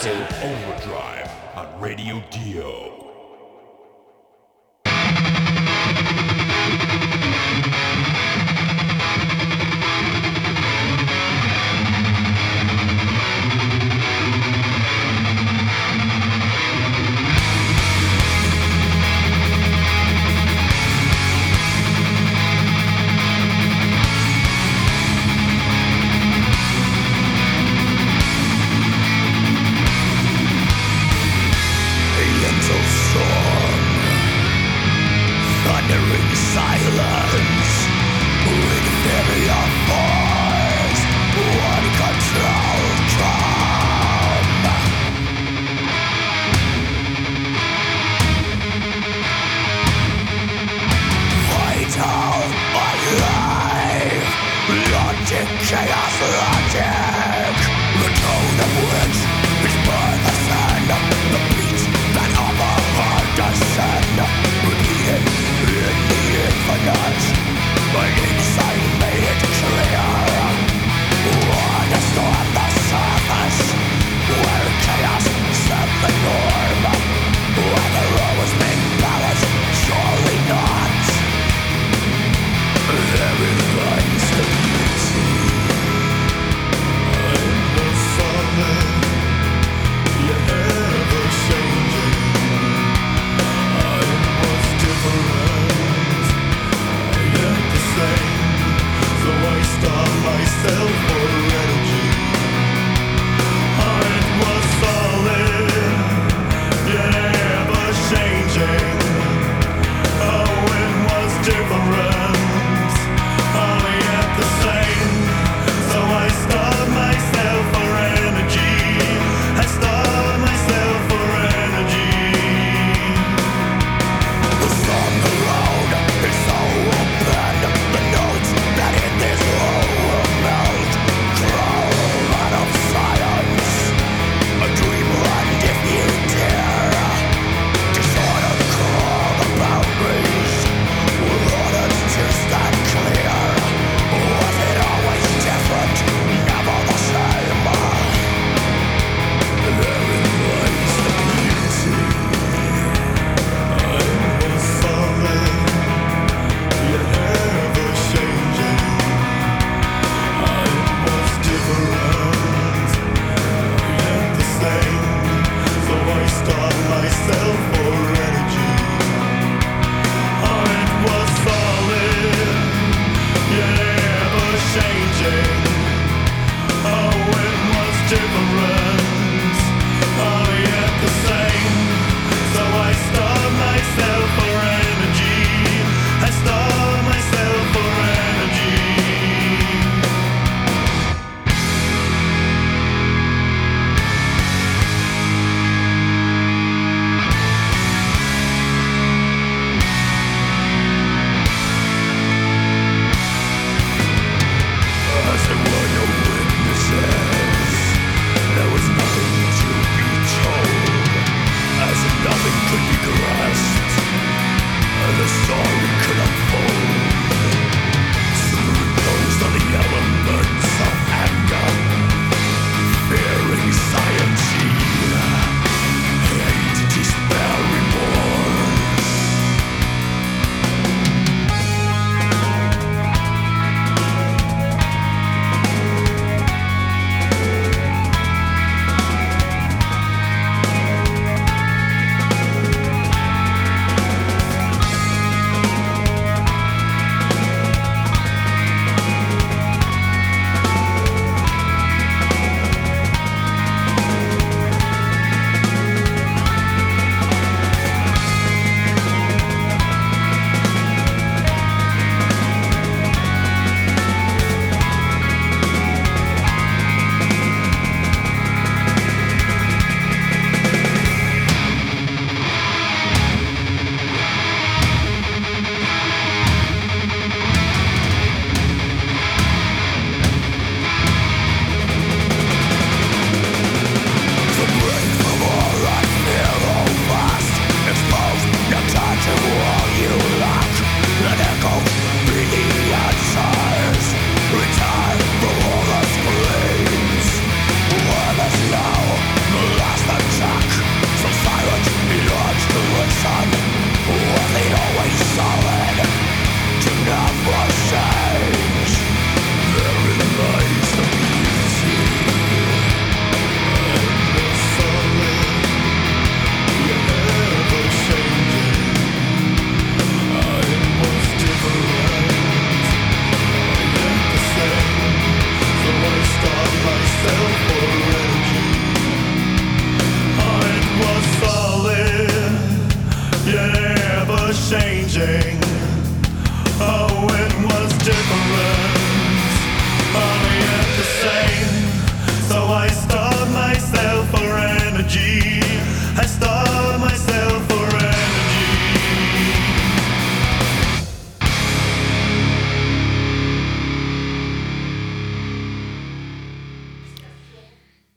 to Overdrive on Radio Dio.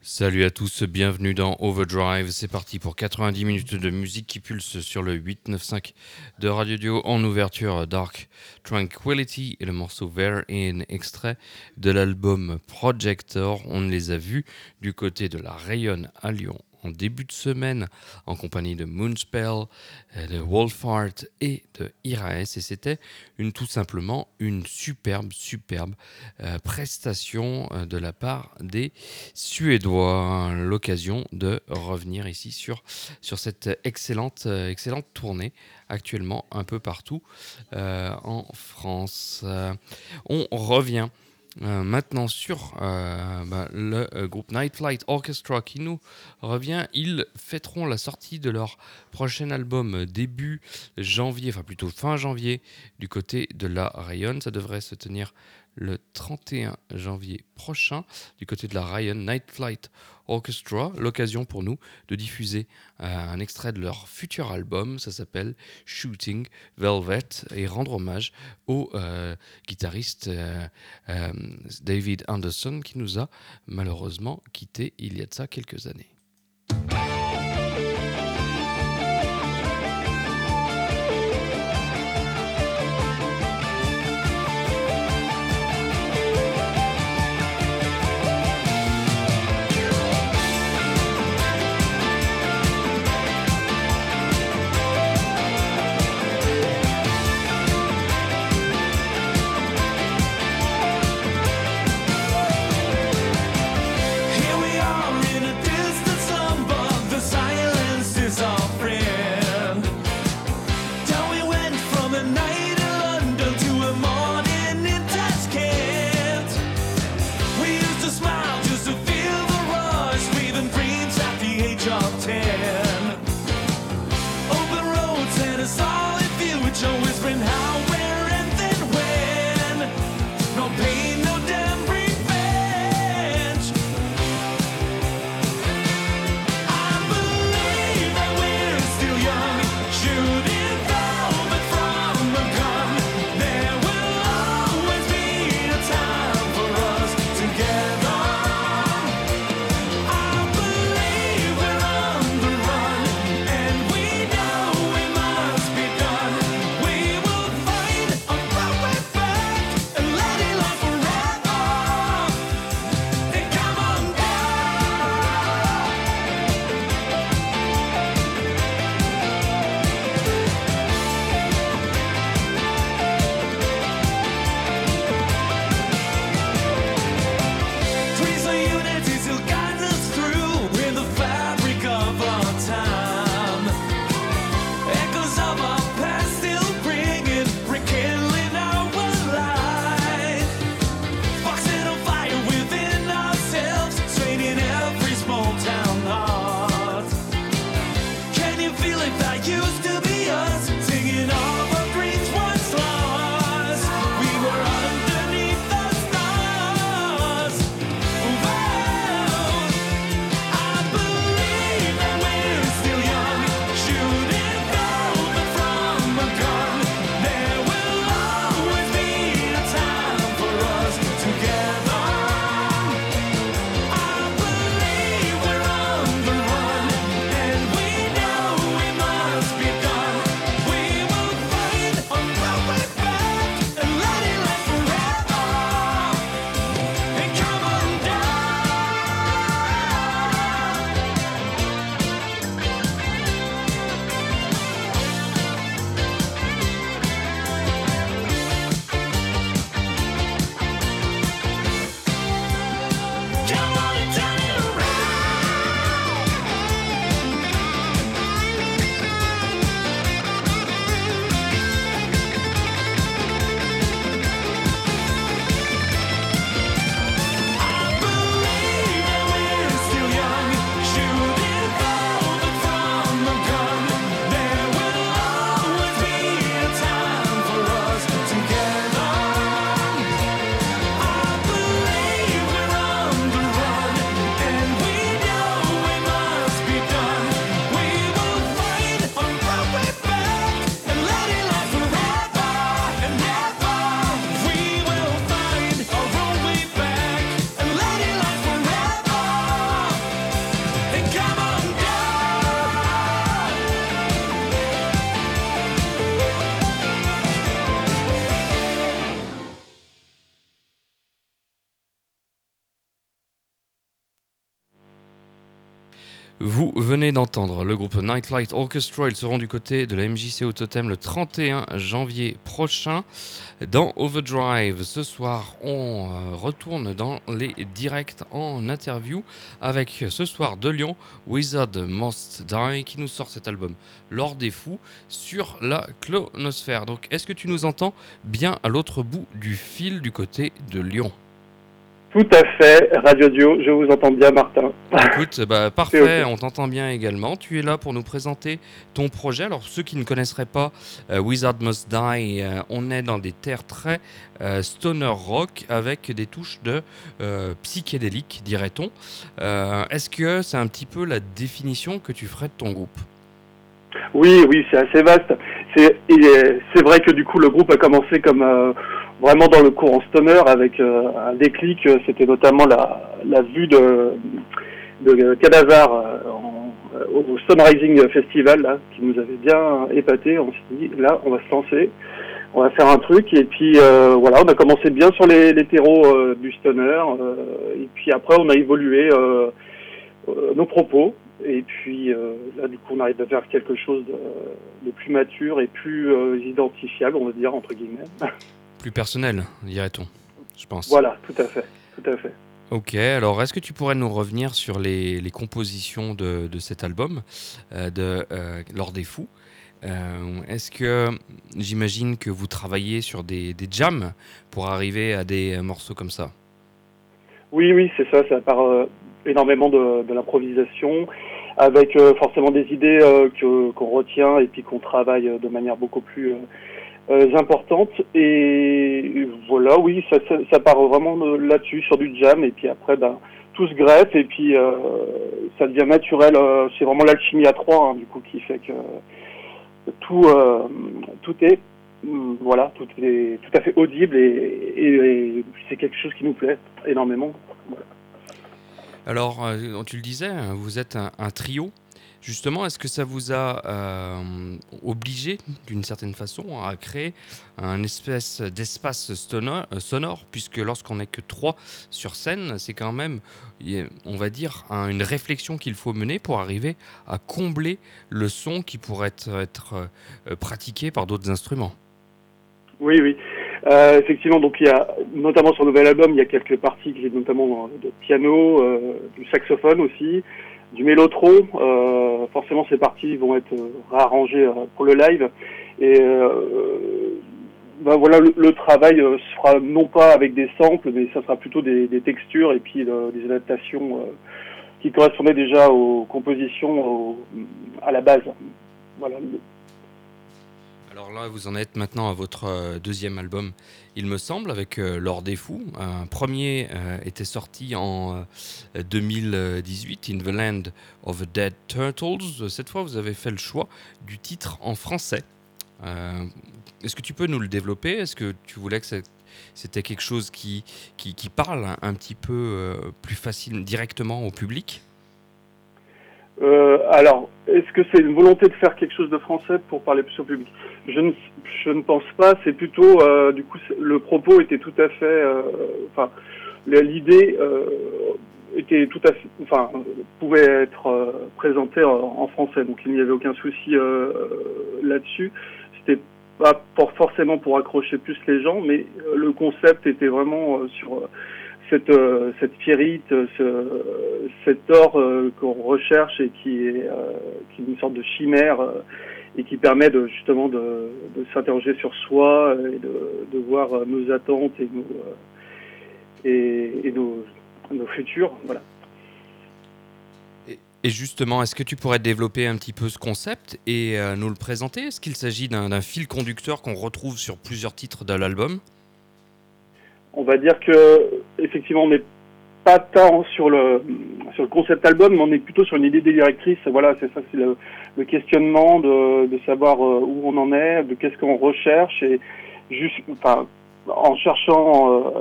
Salut à tous, bienvenue dans Overdrive. C'est parti pour 90 minutes de musique qui pulse sur le 895 de Radio Dio. En ouverture, Dark Tranquility et le morceau There In, extrait de l'album Projector. On les a vus du côté de la Rayonne à Lyon en début de semaine en compagnie de Moonspell, de Wolfheart et de Iraes, et c'était tout simplement une superbe prestation de la part des Suédois. L'occasion de revenir ici sur cette excellente tournée actuellement un peu partout en France. On revient maintenant sur le groupe Night Flight Orchestra qui nous revient. Ils fêteront la sortie de leur prochain album début janvier, enfin plutôt fin janvier, du côté de la Rayonne. Ça devrait se tenir le 31 janvier prochain du côté de la Rayonne. Night Flight Orchestra, l'occasion pour nous de diffuser un extrait de leur futur album. Ça s'appelle Shooting Velvet, et rendre hommage au guitariste David Anderson qui nous a malheureusement quittés il y a de ça quelques années. Here we are in a distance. Vous venez d'entendre le groupe Nightlight Orchestra. Ils seront du côté de la MJC au Totem le 31 janvier prochain dans Overdrive. Ce soir, on retourne dans les directs en interview avec ce soir de Lyon Wizard Must Die qui nous sort cet album L'Or des Fous sur la clonosphère. Donc, est-ce que tu nous entends bien à l'autre bout du fil du côté de Lyon? Tout à fait, Radio Dio, je vous entends bien, Martin. Écoute, parfait, on t'entend bien également. Tu es là pour nous présenter ton projet. Alors, ceux qui ne connaisseraient pas Wizard Must Die, on est dans des terres très stoner rock avec des touches de psychédélique, dirait-on. Est-ce que c'est un petit peu la définition que tu ferais de ton groupe? Oui, c'est assez vaste. C'est vrai que du coup, le groupe a commencé comme vraiment dans le courant stoner avec un déclic. C'était notamment la vue de Cadavre au Sunrising Festival là, qui nous avait bien épaté. On s'est dit là, on va se lancer, on va faire un truc. Et puis voilà, on a commencé bien sur les terreaux du stoner. Et puis après, on a évolué nos propos. Et puis là, du coup, on arrive à faire quelque chose de plus mature et plus identifiable, on va dire, entre guillemets. Plus personnel, dirait-on, je pense. Voilà, tout à fait. Ok, alors est-ce que tu pourrais nous revenir sur les compositions de cet album, L'Or des Fous? Est-ce que j'imagine que vous travaillez sur des jams pour arriver à des morceaux comme ça? Oui, c'est ça part énormément de l'improvisation, avec forcément des idées qu'on retient et puis qu'on travaille de manière beaucoup plus importante. Et voilà, oui, ça part vraiment là-dessus, sur du jam, et puis après, tout se greffe, et puis ça devient naturel. C'est vraiment l'alchimie à trois, hein, du coup, qui fait que tout est tout est tout à fait audible et c'est quelque chose qui nous plaît énormément. Voilà. Alors, tu le disais, vous êtes un trio. Justement, est-ce que ça vous a obligé, d'une certaine façon, à créer un espèce d'espace sonore, puisque lorsqu'on n'est que trois sur scène, c'est quand même, on va dire, une réflexion qu'il faut mener pour arriver à combler le son qui pourrait être pratiqué par d'autres instruments. Oui. Effectivement, donc il y a, notamment sur le nouvel album, il y a quelques parties qui est notamment de piano, du saxophone aussi, du mélotron. Forcément, ces parties vont être réarrangées pour le live. Et voilà, le travail se fera non pas avec des samples, mais ça sera plutôt des textures et puis des adaptations qui correspondaient déjà aux compositions à la base. Voilà. Alors là, vous en êtes maintenant à votre deuxième album, il me semble, avec L'Or des Fous. Un premier était sorti en 2018, In the Land of the Dead Turtles. Cette fois, vous avez fait le choix du titre en français. Est-ce que tu peux nous le développer? Est-ce que tu voulais que c'était quelque chose qui parle un petit peu plus facile, directement au public? Alors, est-ce que c'est une volonté de faire quelque chose de français pour parler plus au public? Je ne pense pas. C'est plutôt, du coup, le propos était tout à fait, l'idée était tout à fait, pouvait être présentée en français. Donc il n'y avait aucun souci là-dessus. C'était pas forcément pour accrocher plus les gens, mais le concept était vraiment sur cette pierrite, cet or qu'on recherche et qui est une sorte de chimère et qui permet justement de s'interroger sur soi et de voir nos attentes et nos futurs. Voilà. Et justement, est-ce que tu pourrais développer un petit peu ce concept et nous le présenter? Est-ce qu'il s'agit d'un fil conducteur qu'on retrouve sur plusieurs titres de l'album? On va dire que effectivement, on n'est pas tant sur le concept album, mais on est plutôt sur une idée directrice. Voilà, c'est ça, c'est le questionnement de savoir où on en est, de qu'est-ce qu'on recherche, et juste, en cherchant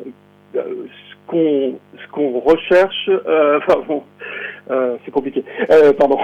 ce qu'on recherche. C'est compliqué. Pardon.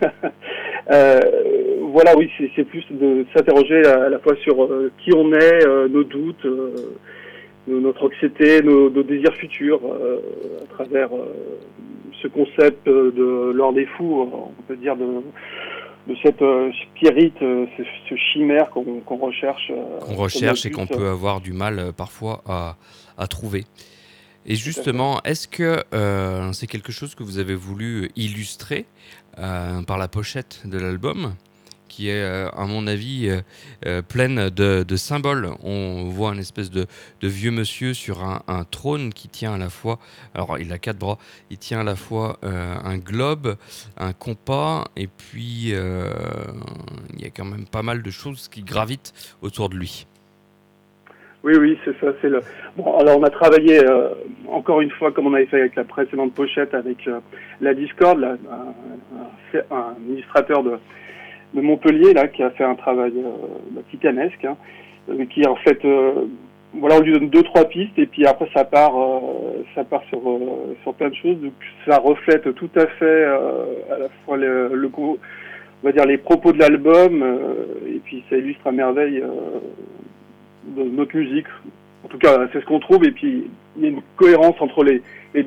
Voilà, oui, c'est plus de s'interroger à la fois sur qui on est, nos doutes. Notre anxiété, nos désirs futurs à travers ce concept de l'or des fous, on peut dire de cette spirit, ce chimère qu'on recherche. Qu'on recherche et qu'on peut avoir du mal parfois à trouver. Et justement, est-ce que c'est quelque chose que vous avez voulu illustrer par la pochette de l'album, qui est, à mon avis, pleine de symboles. On voit une espèce de vieux monsieur sur un trône qui tient à la fois, alors il a 4 bras, il tient à la fois un globe, un compas, et puis il y a quand même pas mal de choses qui gravitent autour de lui. Oui, c'est ça. Bon, alors on a travaillé encore une fois comme on avait fait avec la précédente pochette avec la Discord, là, un illustrateur de Montpellier là qui a fait un travail titanesque, hein, qui en fait, voilà, on lui donne 2-3 pistes et puis après ça part sur plein de choses. Donc ça reflète tout à fait à la fois on va dire les propos de l'album et puis ça illustre à merveille de notre musique. En tout cas, c'est ce qu'on trouve. Et puis, il y a une cohérence entre les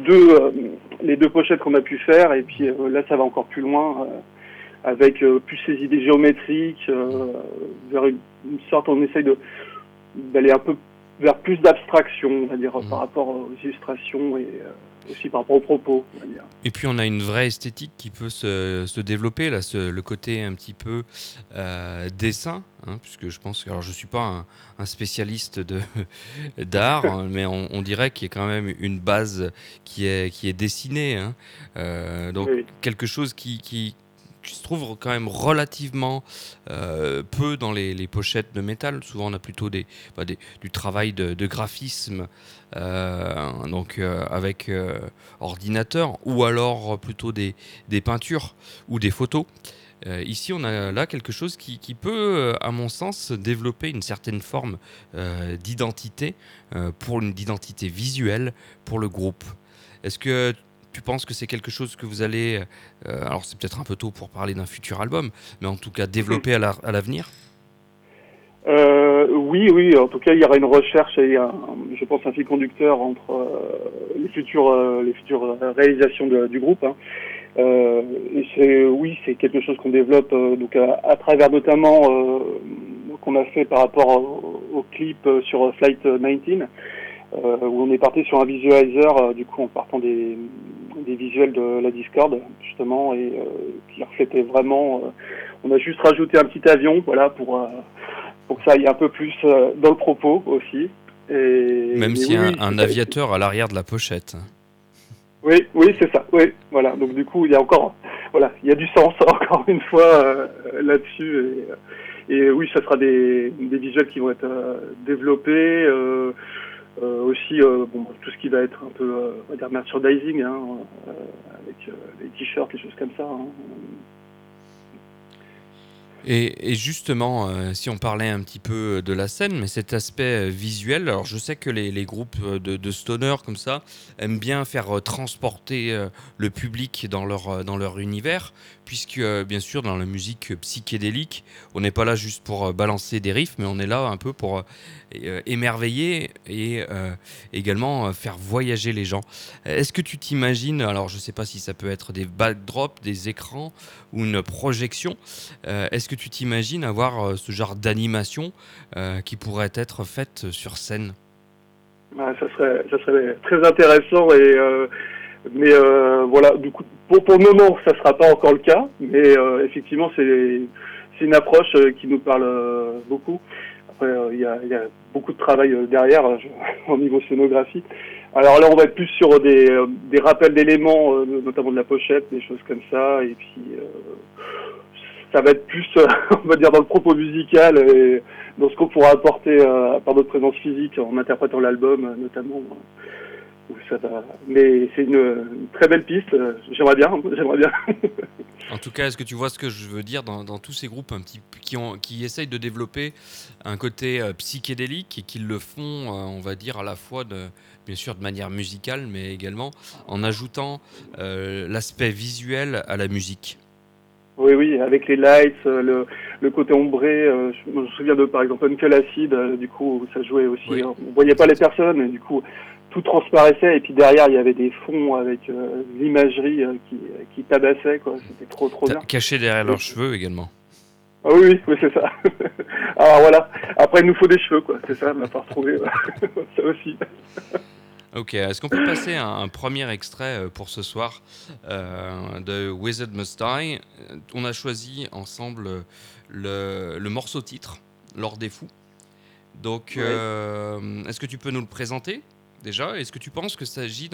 deux pochettes qu'on a pu faire. Et puis là, ça va encore plus loin avec plus ces idées géométriques, vers une sorte, on essaye d'aller un peu vers plus d'abstraction, on va dire, par rapport aux illustrations et aussi par rapport aux propos, on va dire. Et puis on a une vraie esthétique qui peut se développer, là, le côté un petit peu dessin, hein, puisque je pense que, alors je suis pas un spécialiste d'art, hein, mais on dirait qu'il y a quand même une base qui est dessinée, hein, donc oui. Quelque chose qui se trouve quand même relativement peu dans les pochettes de métal. Souvent, on a plutôt du travail de graphisme, donc avec ordinateur, ou alors plutôt des peintures ou des photos. Ici, on a là quelque chose qui peut, à mon sens, développer une certaine forme d'identité, pour une identité visuelle pour le groupe. Est-ce que tu penses que c'est quelque chose que vous allez, alors c'est peut-être un peu tôt pour parler d'un futur album, mais en tout cas développer à l'avenir? Oui, en tout cas il y aura une recherche et je pense un fil conducteur entre les futures réalisations du groupe, hein. Et c'est quelque chose qu'on développe donc à travers notamment qu'on a fait par rapport au clip sur Flight 19. Où on est parti sur un visualizer, du coup en partant des visuels de la Discord justement, et qui reflétait vraiment. On a juste rajouté un petit avion, voilà, pour que ça aille un peu plus dans le propos aussi. Même s'il y a un aviateur à l'arrière de la pochette. Oui, c'est ça. Oui, voilà. Donc du coup, il y a du sens encore une fois là-dessus. Et oui, ça sera des visuels qui vont être développés. Aussi tout ce qui va être un peu on va dire merchandising, hein, avec les t-shirts, les choses comme ça, hein. Et justement, si on parlait un petit peu de la scène, mais cet aspect visuel, alors je sais que les groupes de stoner comme ça aiment bien faire transporter le public dans leur univers, puisque bien sûr dans la musique psychédélique, on n'est pas là juste pour balancer des riffs, mais on est là un peu pour émerveiller et également faire voyager les gens. Est-ce que tu t'imagines, alors je ne sais pas si ça peut être des backdrops, des écrans ou une projection, est-ce que tu t'imagines avoir ce genre d'animation qui pourrait être faite sur scène? Ça serait très intéressant, mais voilà, du coup, pour le moment, ça sera pas encore le cas, mais effectivement, c'est une approche qui nous parle beaucoup. Après, il y a beaucoup de travail derrière au niveau scénographie. Alors là, on va être plus sur des rappels d'éléments, notamment de la pochette, des choses comme ça, et puis ça va être plus, on va dire, dans le propos musical et dans ce qu'on pourra apporter par notre présence physique en interprétant l'album, notamment. Mais c'est une très belle piste. J'aimerais bien. En tout cas, est-ce que tu vois ce que je veux dire dans tous ces groupes qui essayent de développer un côté psychédélique et qui le font, on va dire, à la fois bien sûr de manière musicale, mais également en ajoutant l'aspect visuel à la musique? Oui, avec les lights, le côté ombré. Je me souviens de, par exemple, Uncle Acid, du coup, ça jouait aussi. Oui. On voyait pas les personnes, et du coup, tout transparaissait et puis derrière il y avait des fonds avec l'imagerie qui tabassait quoi. C'était trop bien. Caché derrière leurs cheveux également. Ah oui, c'est ça. Alors voilà. Après il nous faut des cheveux quoi. C'est ça, on va pas retrouver ça aussi. Ok, est-ce qu'on peut passer un premier extrait pour ce soir de Wizard Must Die? On a choisi ensemble le morceau titre, L'Or des Fous. Donc, est-ce que tu peux nous le présenter déjà? Est-ce que tu penses qu'il s'agit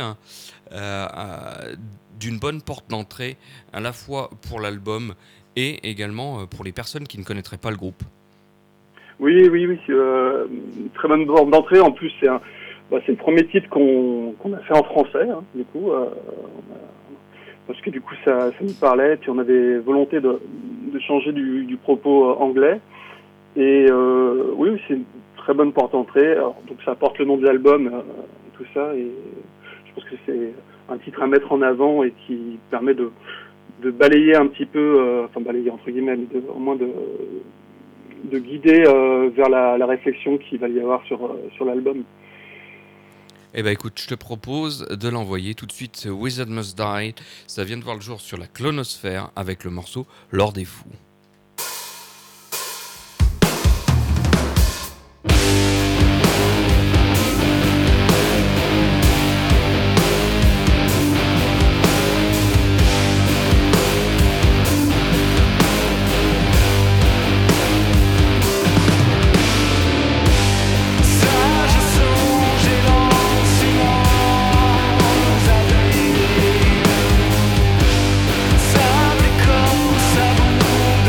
d'une bonne porte d'entrée à la fois pour l'album et également pour les personnes qui ne connaîtraient pas le groupe? Oui, c'est une très bonne porte d'entrée. En plus, c'est le premier titre qu'on a fait en français, hein, du coup, parce que du coup ça nous parlait, puis on avait volonté de changer du propos anglais. Et oui, c'est une très bonne porte d'entrée. Alors, donc ça porte le nom de l'album, tout ça, et je pense que c'est un titre à mettre en avant et qui permet de balayer un petit peu, enfin balayer entre guillemets, mais au moins de guider vers la réflexion qu'il va y avoir sur l'album. Eh ben écoute, je te propose de l'envoyer tout de suite. Wizard Must Die, ça vient de voir le jour sur la Clonosphère avec le morceau L'Or des Fous. Sable et corps, savon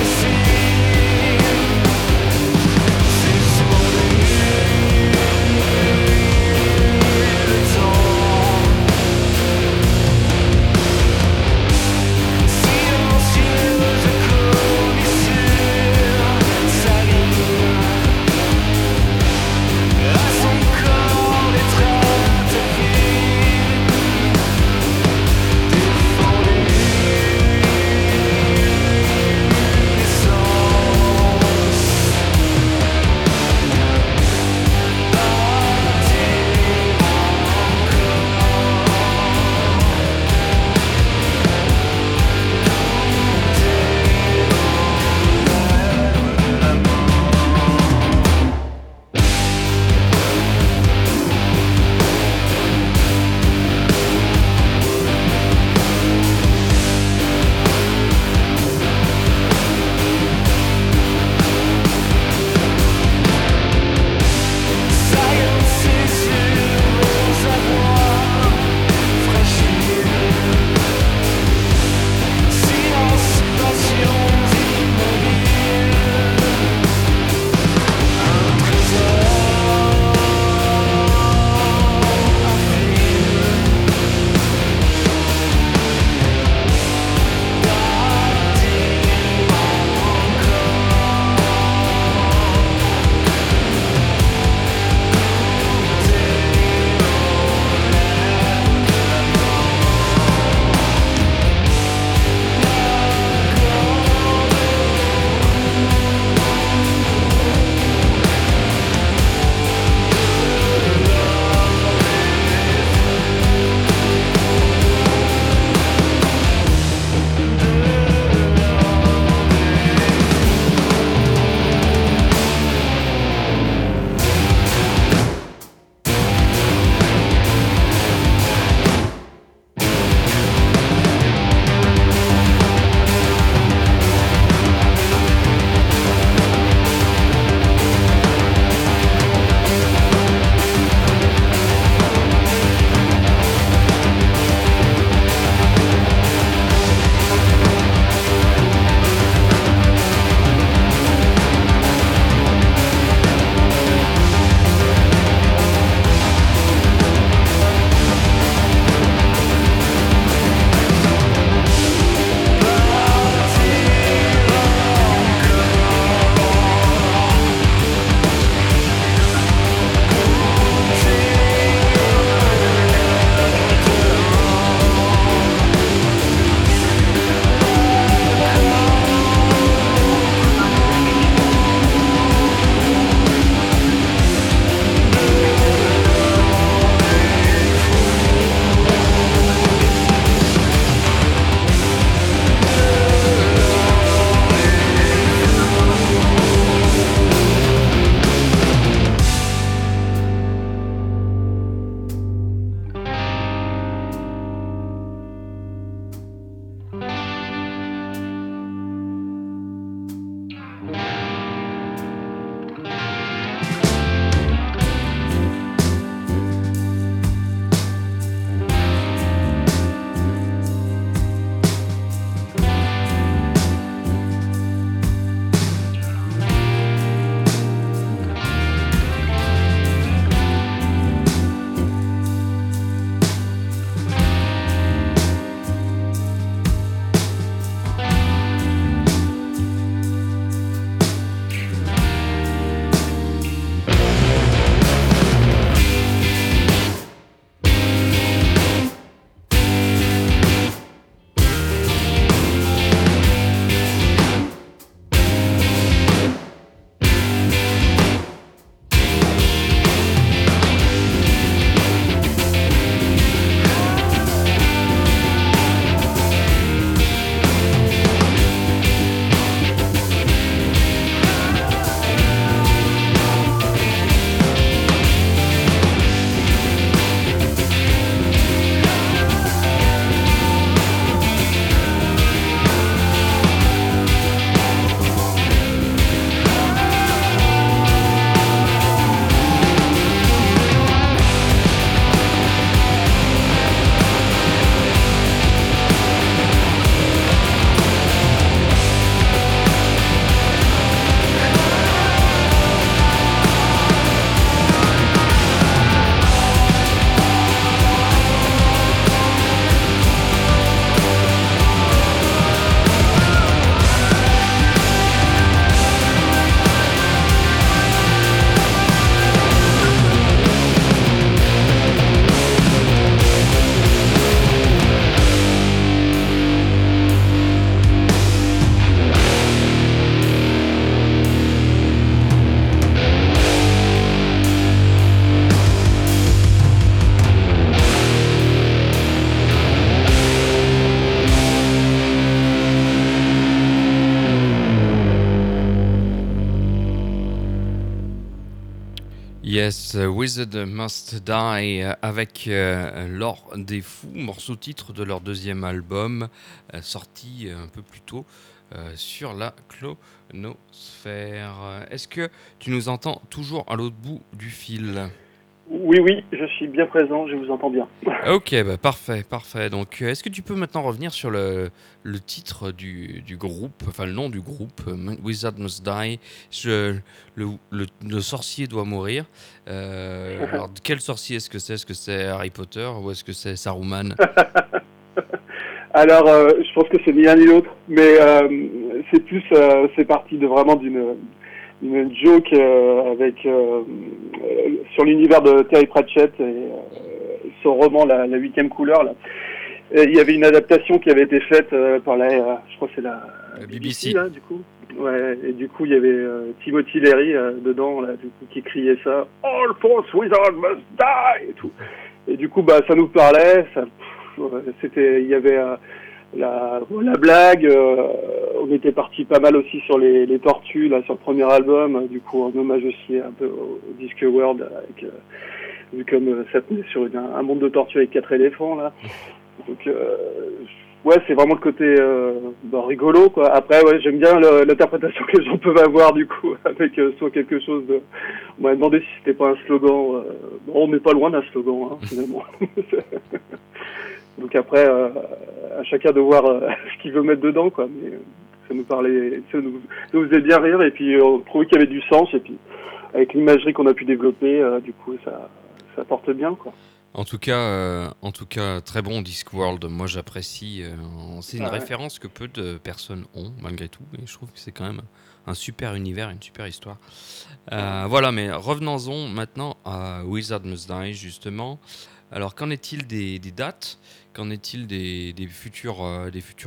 Yes, Wizard Must Die avec L'Or des Fous, morceau titre de leur deuxième album sorti un peu plus tôt sur la Clonosphère. Est-ce que tu nous entends toujours à l'autre bout du fil ? Oui, oui, je suis bien présent, je vous entends bien. Ok, bah parfait, parfait. Donc, est-ce que tu peux maintenant revenir sur le titre du groupe, enfin le nom du groupe, Wizard Must Die, le sorcier doit mourir. Alors, quel sorcier est-ce que c'est ? Est-ce que c'est Harry Potter ou est-ce que c'est Saruman ? Alors, je pense que c'est ni l'un ni l'autre, mais c'est plus, c'est parti de vraiment d'une joke sur l'univers de Terry Pratchett et son roman La huitième couleur là. Et il y avait une adaptation qui avait été faite par je crois que c'est la BBC là du coup. Ouais, et du coup il y avait Timothy Leary dedans là, du coup qui criait ça All false wizards must die et tout. Et du coup bah ça nous parlait, il y avait la blague, on était parti pas mal aussi sur les tortues là sur le premier album, du coup en hommage aussi un peu au Discworld avec vu comme ça tenait sur un monde de tortues avec 4 éléphants là. Donc ouais, c'est vraiment le côté rigolo quoi. Après ouais, j'aime bien l'interprétation que les gens peuvent avoir du coup avec soit quelque chose de. On m'a demandé si c'était pas un slogan. Bon, on n'est pas loin d'un slogan hein, finalement. Donc après, à chacun de voir ce qu'il veut mettre dedans, quoi. Mais ça nous parlait, ça nous faisait bien rire, et puis on trouvait qu'il y avait du sens, et puis avec l'imagerie qu'on a pu développer, du coup, ça porte bien, quoi. En tout cas, très bon Discworld. Moi, j'apprécie. C'est une référence que peu de personnes ont, malgré tout. Et je trouve que c'est quand même un super univers, une super histoire. Voilà, mais revenons-en maintenant à Wizard Must Die, justement. Alors, qu'en est-il des dates ? Qu'en est-il des futurs concerts ?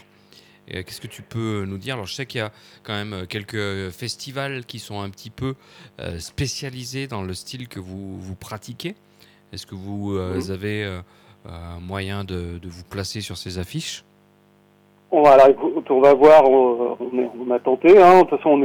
Et qu'est-ce que tu peux nous dire ? Alors, je sais qu'il y a quand même quelques festivals qui sont un petit peu spécialisés dans le style que vous pratiquez. Est-ce que vous avez moyen de vous placer sur ces affiches ? Voilà, écoute, on va voir, on a tenté, hein. De toute façon,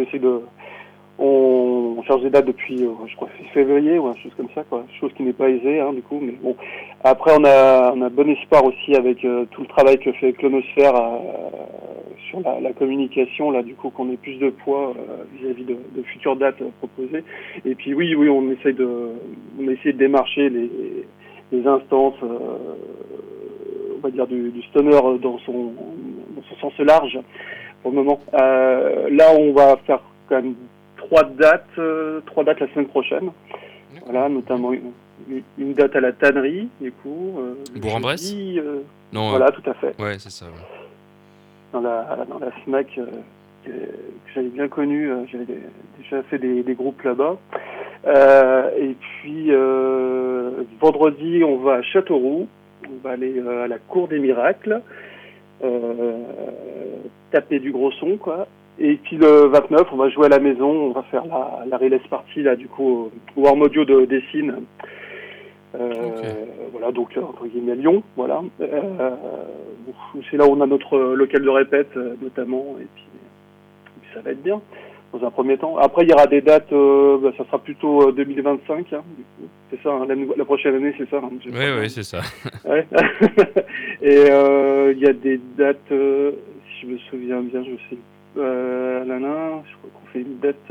on cherche des dates depuis, je crois, février ou une chose comme ça, quoi. Chose qui n'est pas aisée, hein, du coup. Mais bon, après, on a bon espoir aussi avec tout le travail que fait Clonosphère sur la communication, là, du coup, qu'on ait plus de poids vis-à-vis de futures dates proposées. Et puis oui, on essaie de démarcher les instances, on va dire du stoner dans son sens large pour le moment. Là, on va faire quand même trois dates la semaine prochaine. Voilà, notamment une date à la tannerie, du coup. Bourg-en-Bresse ? Non. Voilà, tout à fait. Ouais, c'est ça. Ouais. Dans la SMAC que j'avais bien connue, j'avais déjà fait des groupes là-bas. Et puis vendredi, on va à Châteauroux. On va aller à la Cour des Miracles, taper du gros son, quoi. Et puis le 29, on va jouer à la maison, on va faire la release party là, du coup, au Arm Audio de Dessine. Voilà, donc entre guillemets Lyon, voilà. C'est là où on a notre local de répète, notamment, et puis ça va être bien dans un premier temps. Après, il y aura des dates, ça sera plutôt 2025, hein, du coup. C'est ça, hein, la prochaine année, c'est ça. Hein, oui, c'est ça. Ouais. Et il y a des dates, si je me souviens bien, je sais. Je crois qu'on fait une date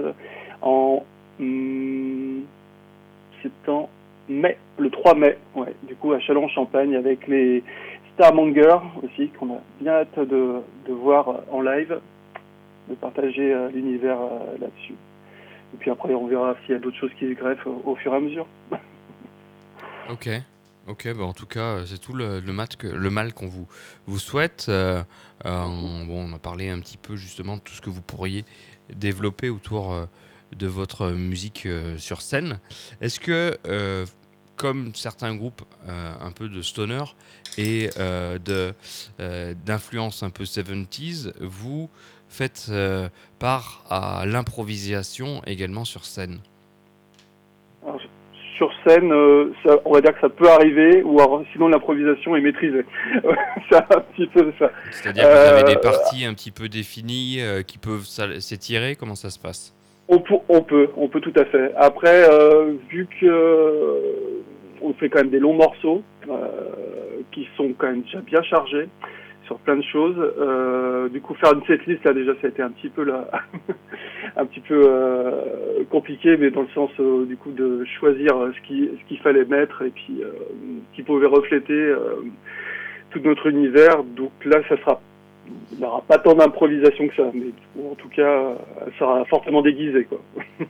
c'est en mai, le 3 mai, ouais, du coup à Châlons-en-Champagne avec les Starmongers aussi, qu'on a bien hâte de voir en live, de partager l'univers là-dessus. Et puis après, on verra s'il y a d'autres choses qui se greffent au fur et à mesure. Ok, bah en tout cas, c'est tout le mal qu'on vous souhaite. On a parlé un petit peu justement de tout ce que vous pourriez développer autour de votre musique sur scène. Est-ce que, comme certains groupes un peu de stoner et d'influence un peu 70s, vous faites part à l'improvisation également sur scène ? Alors, sur scène, on va dire que ça peut arriver, ou alors, sinon l'improvisation est maîtrisée. C'est un petit peu ça. C'est-à-dire que vous avez des parties un petit peu définies qui peuvent s'étirer. Comment ça se passe ? On peut tout à fait. Après, vu que on fait quand même des longs morceaux qui sont quand même déjà bien chargés sur plein de choses. Du coup, faire une setlist là déjà, ça a été un petit peu là, un petit peu compliqué, mais dans le sens du coup de choisir ce qu'il fallait mettre et puis qui pouvait refléter tout notre univers. Donc là, il n'y aura pas tant d'improvisation que ça, mais en tout cas, ça sera fortement déguisé, quoi.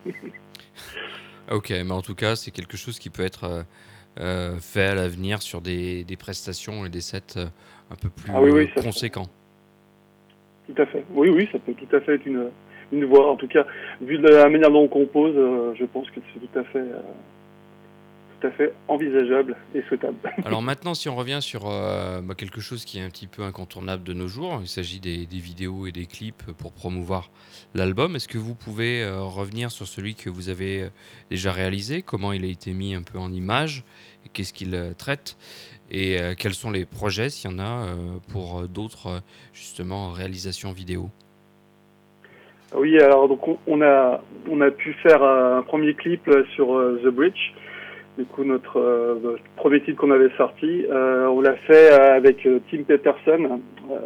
Ok, mais en tout cas, c'est quelque chose qui peut être fait à l'avenir sur des prestations et des sets un peu plus Ah oui, oui, ça, conséquents. tout à fait. Oui, oui, ça peut tout à fait être une voie. En tout cas, vu de la manière dont on compose, je pense que c'est tout à fait envisageable et souhaitable. Alors maintenant, si on revient sur quelque chose qui est un petit peu incontournable de nos jours, il s'agit des vidéos et des clips pour promouvoir l'album. Est-ce que vous pouvez revenir sur celui que vous avez déjà réalisé, comment il a été mis un peu en image, et qu'est-ce qu'il traite, et quels sont les projets, s'il y en a, pour d'autres justement réalisations vidéo? Oui, alors donc on a pu faire un premier clip sur The Bridge. Du coup, notre premier titre qu'on avait sorti, on l'a fait avec Tim Peterson,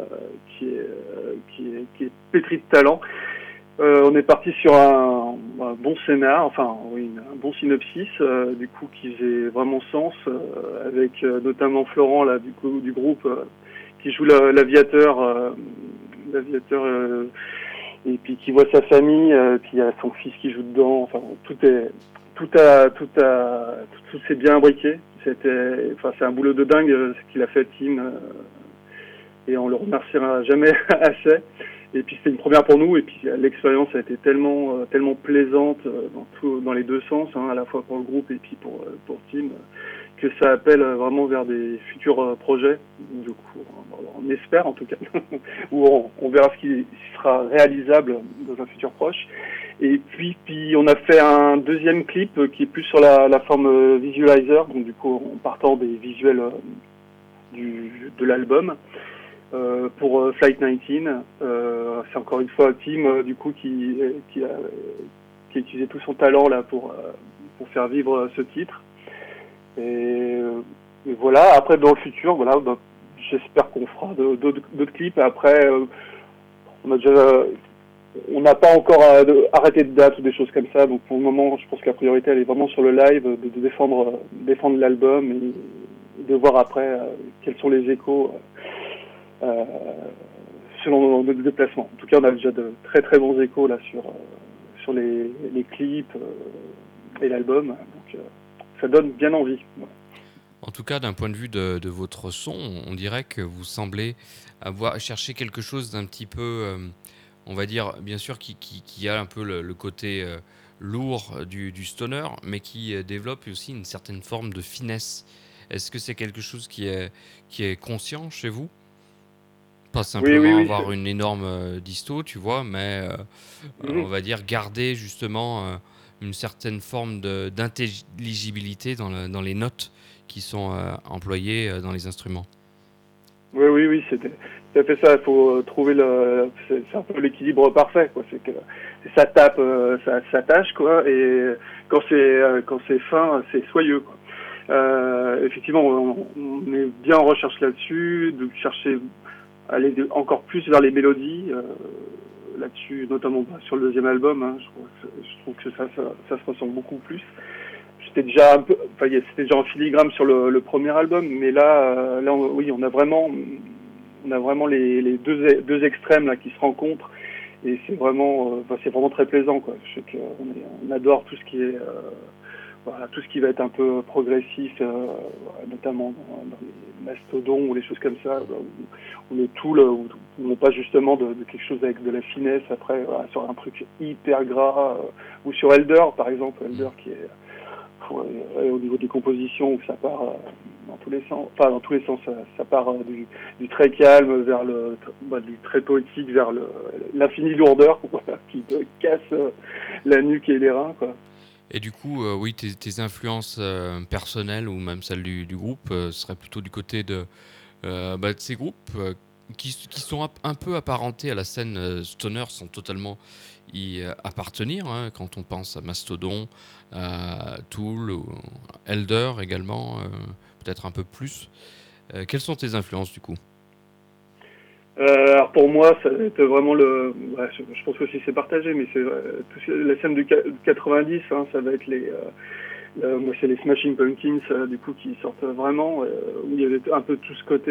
qui est pétri de talent. On est parti sur un bon scénar, enfin oui, un bon synopsis, du coup qui faisait vraiment sens, avec notamment Florent là du groupe qui joue l'aviateur, et puis qui voit sa famille, puis il y a son fils qui joue dedans. Enfin tout s'est bien imbriqué. C'est un boulot de dingue ce qu'il a fait Tim, et on le remerciera jamais assez. Et puis c'était une première pour nous, et puis l'expérience a été tellement plaisante dans les deux sens, hein, à la fois pour le groupe et puis pour Tim, que ça appelle vraiment vers des futurs projets. Du coup, on espère en tout cas, ou on verra ce qui sera réalisable dans un futur proche. Et puis on a fait un deuxième clip qui est plus sur la forme visualizer, donc du coup en partant des visuels de l'album. Pour Flight 19, c'est encore une fois Tim du coup qui a utilisé tout son talent là pour faire vivre ce titre. Et voilà. Après dans le futur, voilà, j'espère qu'on fera d'autres clips. Après, on n'a pas encore arrêté de date ou des choses comme ça. Donc pour le moment, je pense que la priorité elle est vraiment sur le live, de défendre l'album et de voir après quels sont les échos. Selon notre déplacement. En tout cas, on a déjà de très très bons échos là sur les clips et l'album. Donc ça donne bien envie. En tout cas, d'un point de vue de votre son, on dirait que vous semblez avoir cherché quelque chose d'un petit peu, on va dire, bien sûr, qui a un peu le côté lourd du stoner, mais qui développe aussi une certaine forme de finesse. Est-ce que c'est quelque chose qui est conscient chez vous? Pas Oui, oui, simplement oui. avoir une énorme disto, tu vois, mais on Mhm. va dire garder justement une certaine forme d'intelligibilité dans les notes qui sont employées dans les instruments. Oui, oui, oui, c'est fait ça. Il faut trouver c'est un peu l'équilibre parfait, quoi. C'est que ça tape, ça tâche, quoi. Et quand c'est fin, c'est soyeux, quoi. Effectivement, on est bien en recherche là-dessus, de chercher aller encore plus vers les mélodies là-dessus, notamment sur le deuxième album. Hein, je trouve que ça se ressent beaucoup plus. C'était déjà un peu, enfin, c'était déjà en filigrane sur le premier album, mais là, oui, on a vraiment les deux extrêmes là qui se rencontrent, et c'est vraiment très plaisant, quoi. Je sais qu'on adore tout ce qui est voilà, tout ce qui va être un peu progressif, notamment dans les mastodons ou les choses comme ça, où on est où on passe justement de quelque chose avec de la finesse après voilà, sur un truc hyper gras, ou sur Elder par exemple, Elder qui est au niveau des compositions où ça part dans tous les sens, enfin dans tous les sens, ça part du très calme vers du très poétique vers l'infinie lourdeur voilà, qui te casse la nuque et les reins, quoi. Et du coup, oui, tes influences personnelles ou même celles du groupe seraient plutôt du côté de ces groupes qui sont un peu apparentés à la scène stoner sans totalement y appartenir, hein, quand on pense à Mastodon, à Tool, ou Elder également, peut-être un peu plus. Quelles sont tes influences du coup? Alors pour moi, ça va être vraiment je pense aussi c'est partagé, mais c'est la scène du 90, hein, ça va être moi c'est les Smashing Pumpkins du coup qui sortent vraiment, où il y avait un peu tout ce côté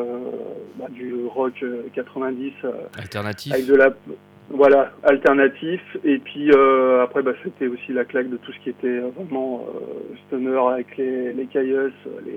du rock 90 avec Alternatif? de la voilà alternatif, et puis après c'était aussi la claque de tout ce qui était vraiment stoner avec les Caius,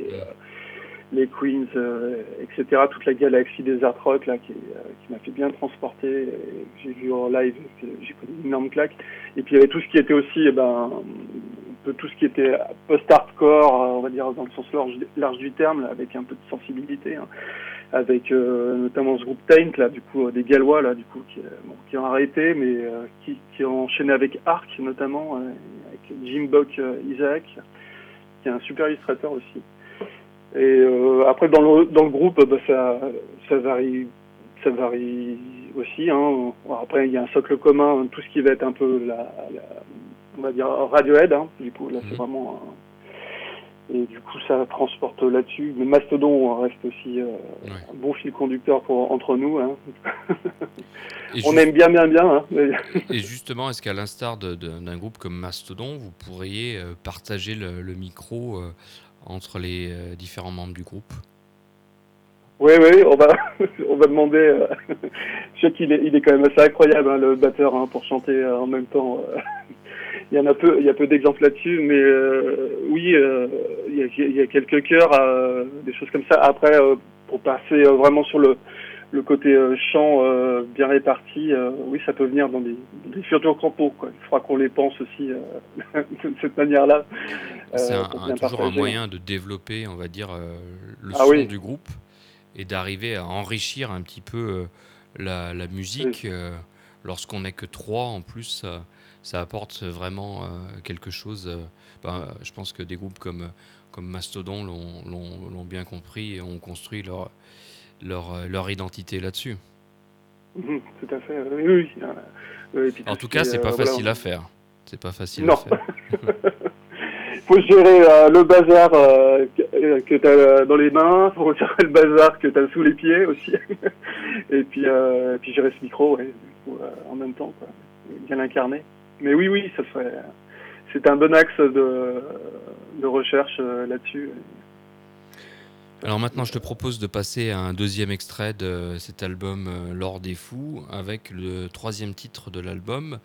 les Queens, etc. Toute la galaxie des art rock là qui m'a fait bien transporter. Et j'ai vu en live, j'ai connu une énorme claque. Et puis il y avait tout ce qui était aussi, un peu tout ce qui était post-hardcore, on va dire dans le sens large du terme, là, avec un peu de sensibilité, hein, avec notamment ce groupe Taint là, du coup des Gallois là, du coup qui ont arrêté, mais qui ont enchaîné avec Arc notamment, avec Jim Bock Isaac, qui est un super illustrateur aussi. Et après dans le groupe, ça varie aussi. Hein. Après il y a un socle commun, tout ce qui va être un peu on va dire Radiohead. Hein. Du coup là c'est vraiment et du coup ça transporte là-dessus. Mais Mastodon reste aussi un bon fil conducteur entre nous. Hein. On aime bien. Hein. Et justement, est-ce qu'à l'instar d'un groupe comme Mastodon, vous pourriez partager le micro entre les différents membres du groupe? Oui, on va demander. Je sais qu'il est quand même assez incroyable, hein, le batteur, hein, pour chanter en même temps. Il y a peu d'exemples là-dessus, mais oui, il y a quelques chœurs, des choses comme ça. Après, pour passer vraiment sur le côté chant bien réparti, oui, ça peut venir dans des futurs crampons, quoi. Il faudra qu'on les pense aussi de cette manière-là. C'est toujours un moyen de développer, on va dire, le son du groupe et d'arriver à enrichir un petit peu la musique. Lorsqu'on n'est que 3, en plus, ça apporte vraiment quelque chose. Je pense que des groupes comme Mastodon l'ont bien compris et ont construit leur identité là-dessus. Tout à fait, oui. En tout cas, c'est pas facile à faire. C'est pas facile à faire. Faut gérer le bazar que tu as dans les mains, faut gérer le bazar que tu as sous les pieds aussi. Et puis gérer ce micro en même temps, quoi. Bien l'incarner. Mais oui, c'est un bon axe de recherche là-dessus. Alors maintenant, je te propose de passer à un deuxième extrait de cet album L'Or des Fous, avec le 3e titre de l'album,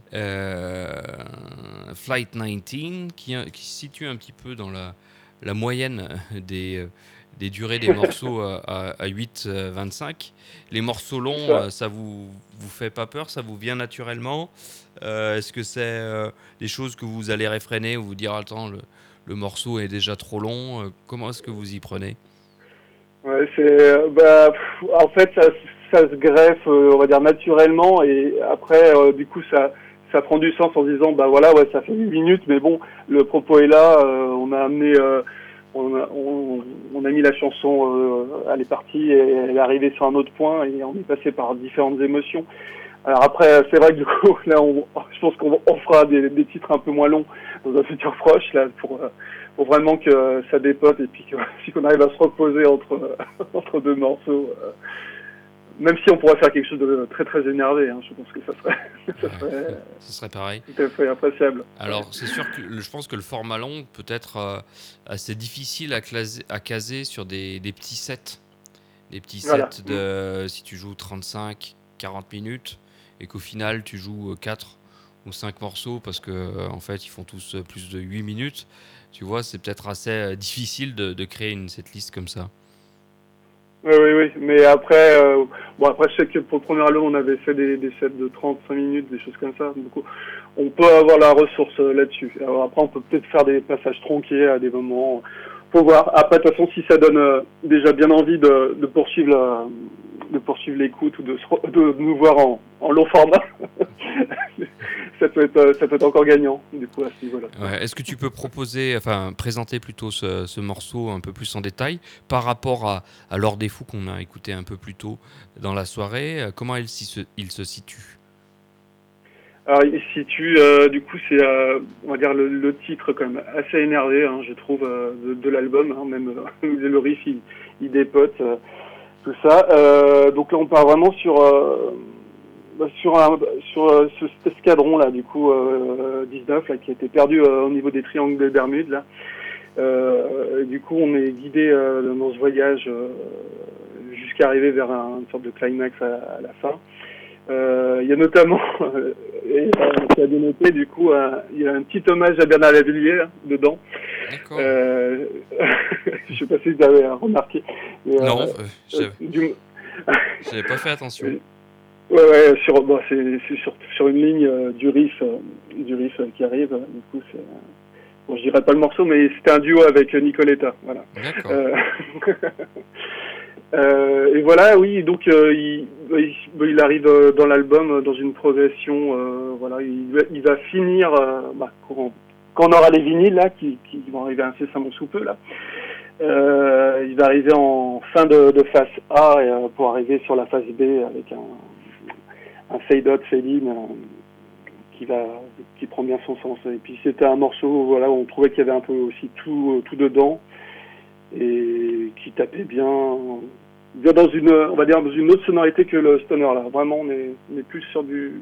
Flight 19, qui se situe un petit peu dans la moyenne des durées des morceaux à 8-25. Les morceaux longs, ça vous fait pas peur? Ça vous vient naturellement? Est-ce que c'est des choses que vous allez réfréner ou vous dire attends, le morceau est déjà trop long? Comment est-ce que vous y prenez? Ouais, en fait ça se greffe, on va dire naturellement, et après du coup ça prend du sens en se disant ça fait 8 minutes, mais bon, le propos est là, on a amené on a mis la chanson, elle est partie et elle est arrivée sur un autre point et on est passé par différentes émotions. Alors après, c'est vrai que du coup, là, je pense qu'on fera des titres un peu moins longs dans un futur proche, là, pour vraiment que ça dépote et puis qu'on arrive à se reposer entre deux morceaux. Même si on pourrait faire quelque chose de très très énervé, hein, je pense que ça serait pareil. Tout à fait appréciable. Alors c'est sûr que je pense que le format long peut être assez difficile à caser sur des petits sets. Des petits sets de si tu joues 35-40 minutes et qu'au final tu joues 4 ou 5 morceaux parce que en fait ils font tous plus de 8 minutes. Tu vois, c'est peut-être assez difficile de créer une setlist comme ça. Oui, mais après, après je sais que pour le premier album on avait fait des sets de 35 minutes, des choses comme ça, donc on peut avoir la ressource là-dessus. Alors après on peut peut-être faire des passages tronqués à des moments, faut voir. Après de toute façon si ça donne déjà bien envie de poursuivre l'écoute ou de nous voir en long format, ça peut être encore gagnant, du coup, à ce niveau-là. Ouais. Est-ce que tu peux présenter plutôt ce morceau un peu plus en détail par rapport à L'Or des Fous qu'on a écouté un peu plus tôt dans la soirée? Comment il se situe? Alors, il se situe, du coup, c'est, on va dire, le titre quand même assez énervé, hein, je trouve, de l'album, hein, même le riff, il dépote, tout ça. Donc là, on part vraiment sur cet escadron là, du coup, 19 là, qui a été perdu au niveau des triangles de Bermude là. Du coup, on est guidé dans ce voyage jusqu'à arriver vers une sorte de climax à la fin. Il y a notamment, tu as bien noté, du coup, il y a un petit hommage à Bernard Lavilliers dedans. D'accord. Je sais pas si vous avez remarqué. Non, j'avais pas fait attention. Ouais, sur une ligne du riff qui arrive. Du coup, c'est bon, je dirais pas le morceau, mais c'était un duo avec Nicoletta, voilà. D'accord. Et voilà, oui, donc il arrive dans l'album dans une progression, voilà, il va finir quand on aura les vinyles là qui vont arriver incessamment sous peu là. Il va arriver en fin de face A pour arriver sur la face B avec un fade out, fade in qui prend bien son sens. Et puis c'était un morceau, voilà, où on trouvait qu'il y avait un peu aussi tout dedans et qui tapait bien dans une, on va dire, dans une autre sonorité que le stoner là. Vraiment, on est plus sur du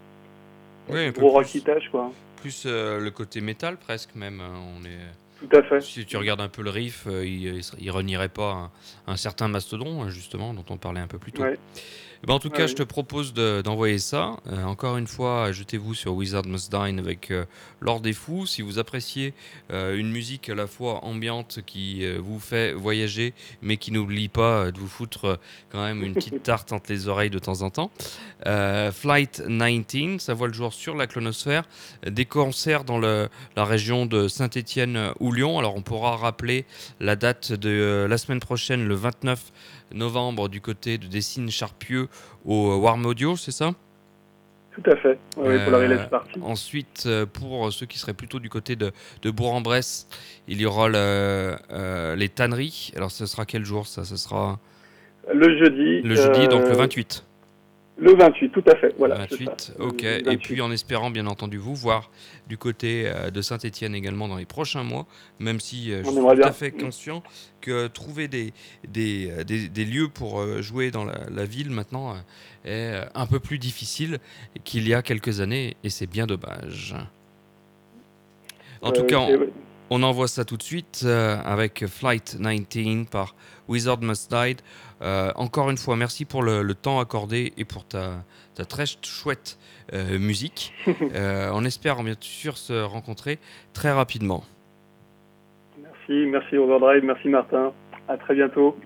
gros rockitage quoi. Plus le côté métal presque même. On est. Tout à fait. Si tu regardes un peu le riff, il renierait pas un certain Mastodon, justement, dont on parlait un peu plus tôt. Ouais. En tout cas, je te propose d'envoyer ça. Encore une fois, jetez-vous sur Wizard Must Dine avec L'Or des Fous. Si vous appréciez une musique à la fois ambiante qui vous fait voyager, mais qui n'oublie pas de vous foutre quand même une petite tarte entre les oreilles de temps en temps. Flight 19, ça voit le jour sur la Clonosphère. Des concerts dans la région de Saint-Étienne ou Lyon. Alors, on pourra rappeler la date de la semaine prochaine, le 29 novembre, du côté de Dessines-Charpieu au Warm Audio, c'est ça? Tout à fait, oui, pour la Release Party. Ensuite, pour ceux qui seraient plutôt du côté de Bourg-en-Bresse, il y aura les tanneries. Alors, ce sera quel jour ça? Ce sera le jeudi. Le jeudi, donc le 28. Le 28, tout à fait. Voilà, 28, ok. Et puis en espérant bien entendu vous voir du côté de Saint-Étienne également dans les prochains mois, même si je suis tout à fait conscient que trouver des lieux pour jouer dans la ville maintenant est un peu plus difficile qu'il y a quelques années, et c'est bien dommage. En tout cas, on envoie ça tout de suite avec Flight 19 par Wizard Must Die. Encore une fois, merci pour le temps accordé et pour ta très chouette musique. On espère bien sûr se rencontrer très rapidement. Merci Overdrive, merci Martin. À très bientôt.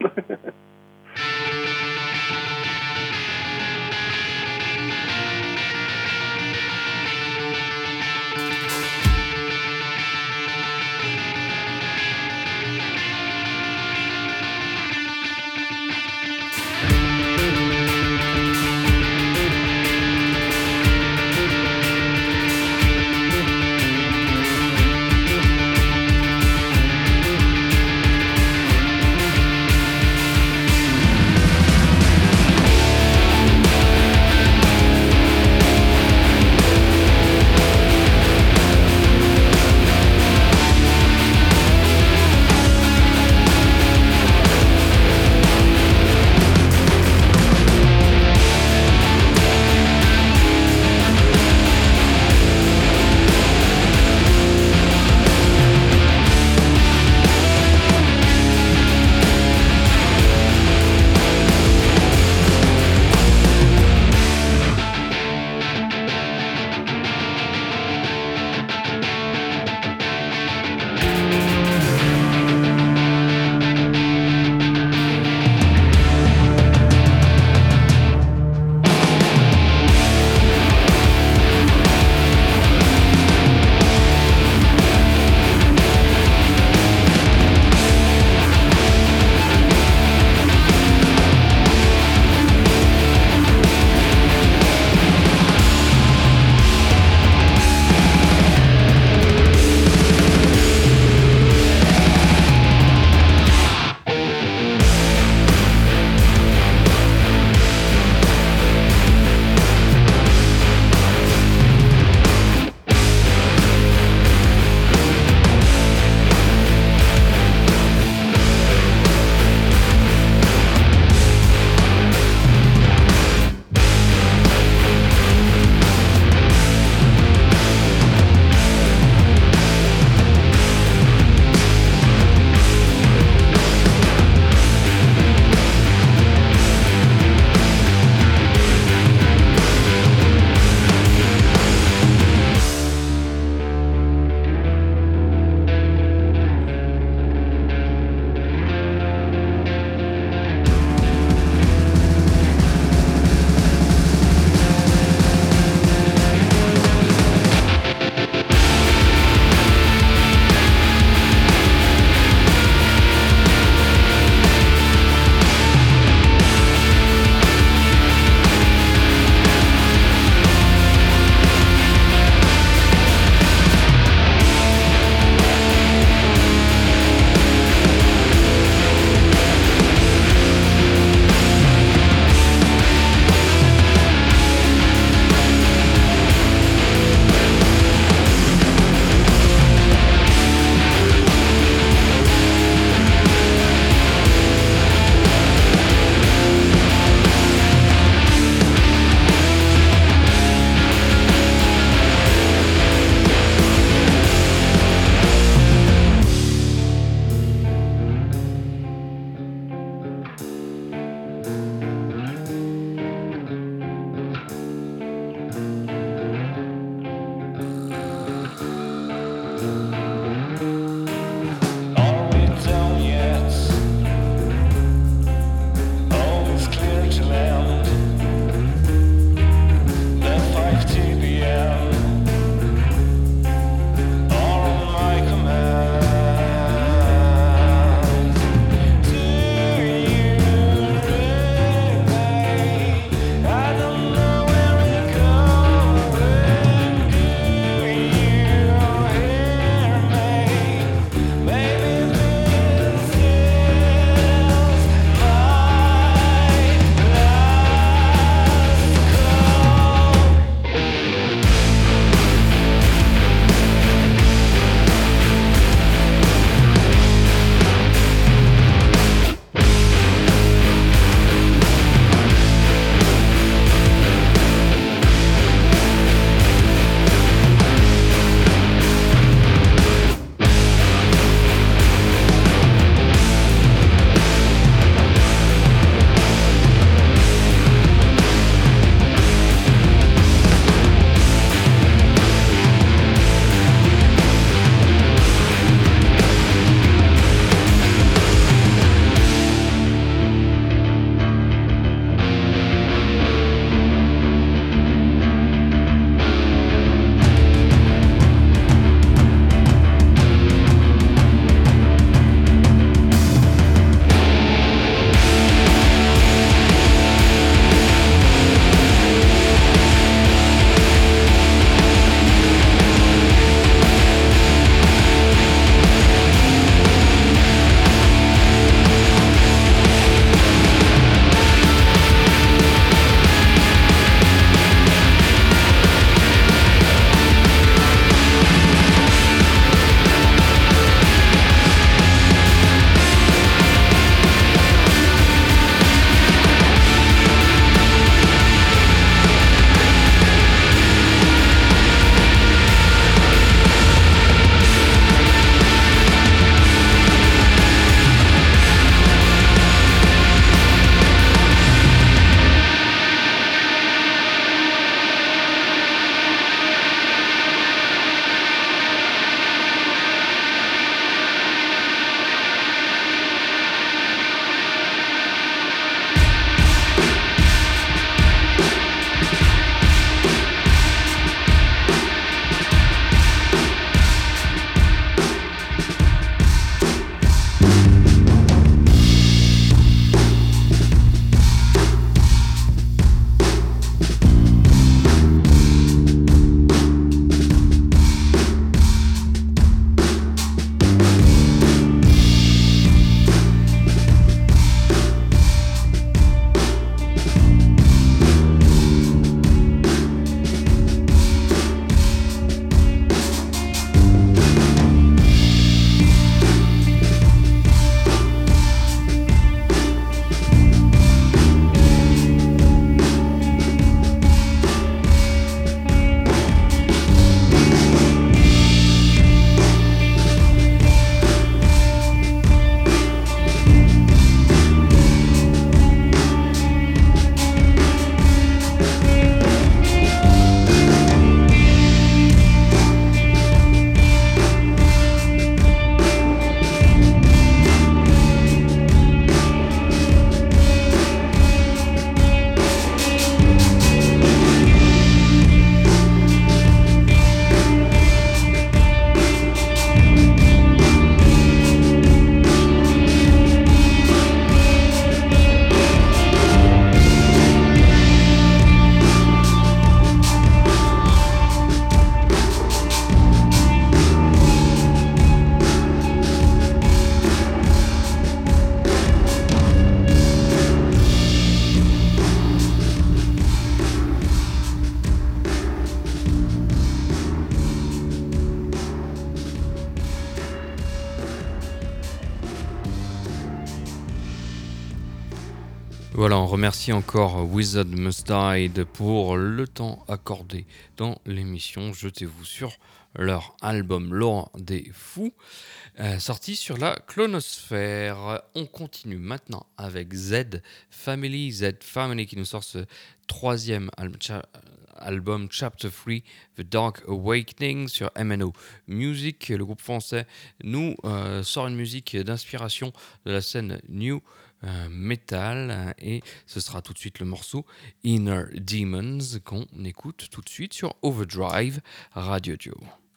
voilà, on remercie encore Wizard Must Die pour le temps accordé dans l'émission. Jetez-vous sur leur album L'Or des Fous, sorti sur la Clonosphère. On continue maintenant avec Z Family qui nous sort ce troisième album Chapter 3, The Dark Awakening sur MNO Music. Le groupe français nous sort une musique d'inspiration de la scène New Metal, et ce sera tout de suite le morceau Inner Demons qu'on écoute tout de suite sur Overdrive Radio Joe.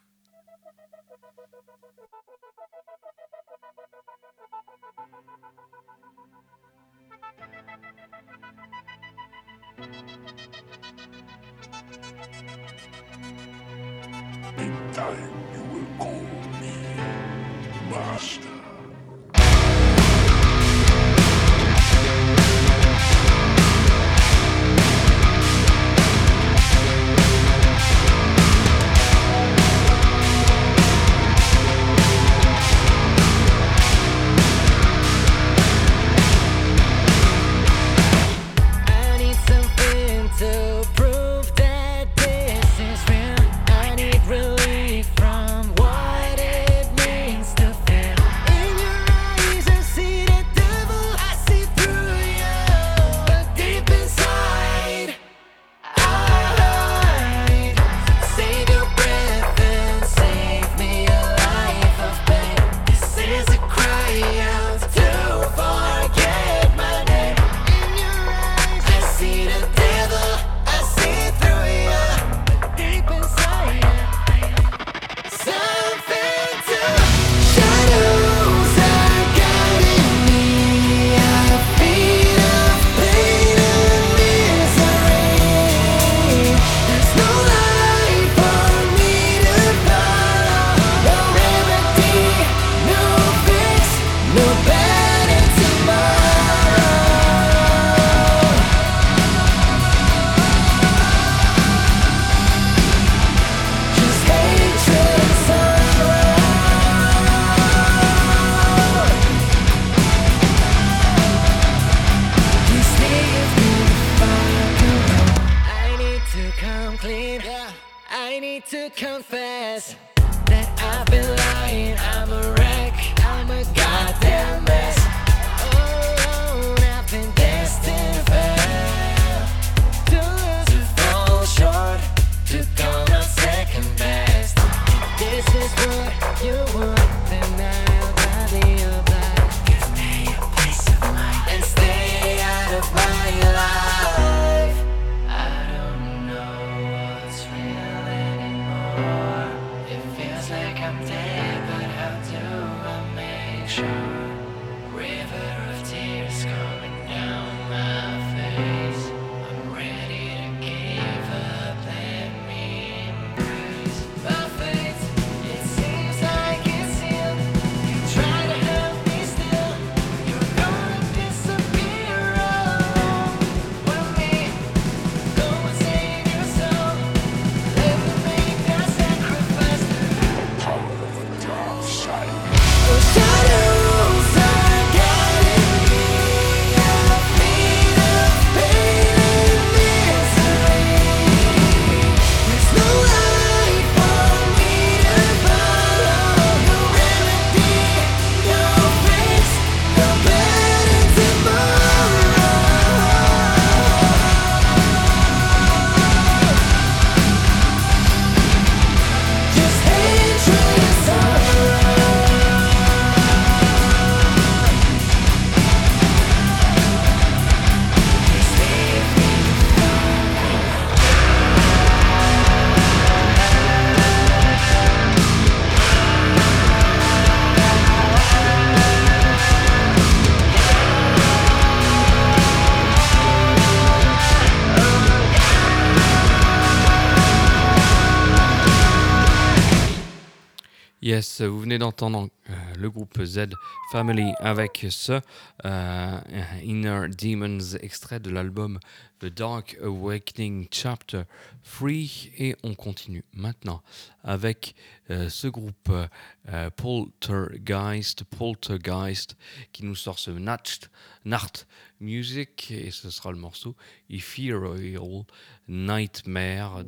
In time you will call me Master. If Yes, vous venez d'entendre le groupe Z Family avec ce Inner Demons, extrait de l'album The Dark Awakening Chapter 3. Et on continue maintenant avec ce groupe Poltergeist, qui nous sort ce Nacht Music, et ce sera le morceau Ethereal Nightmare.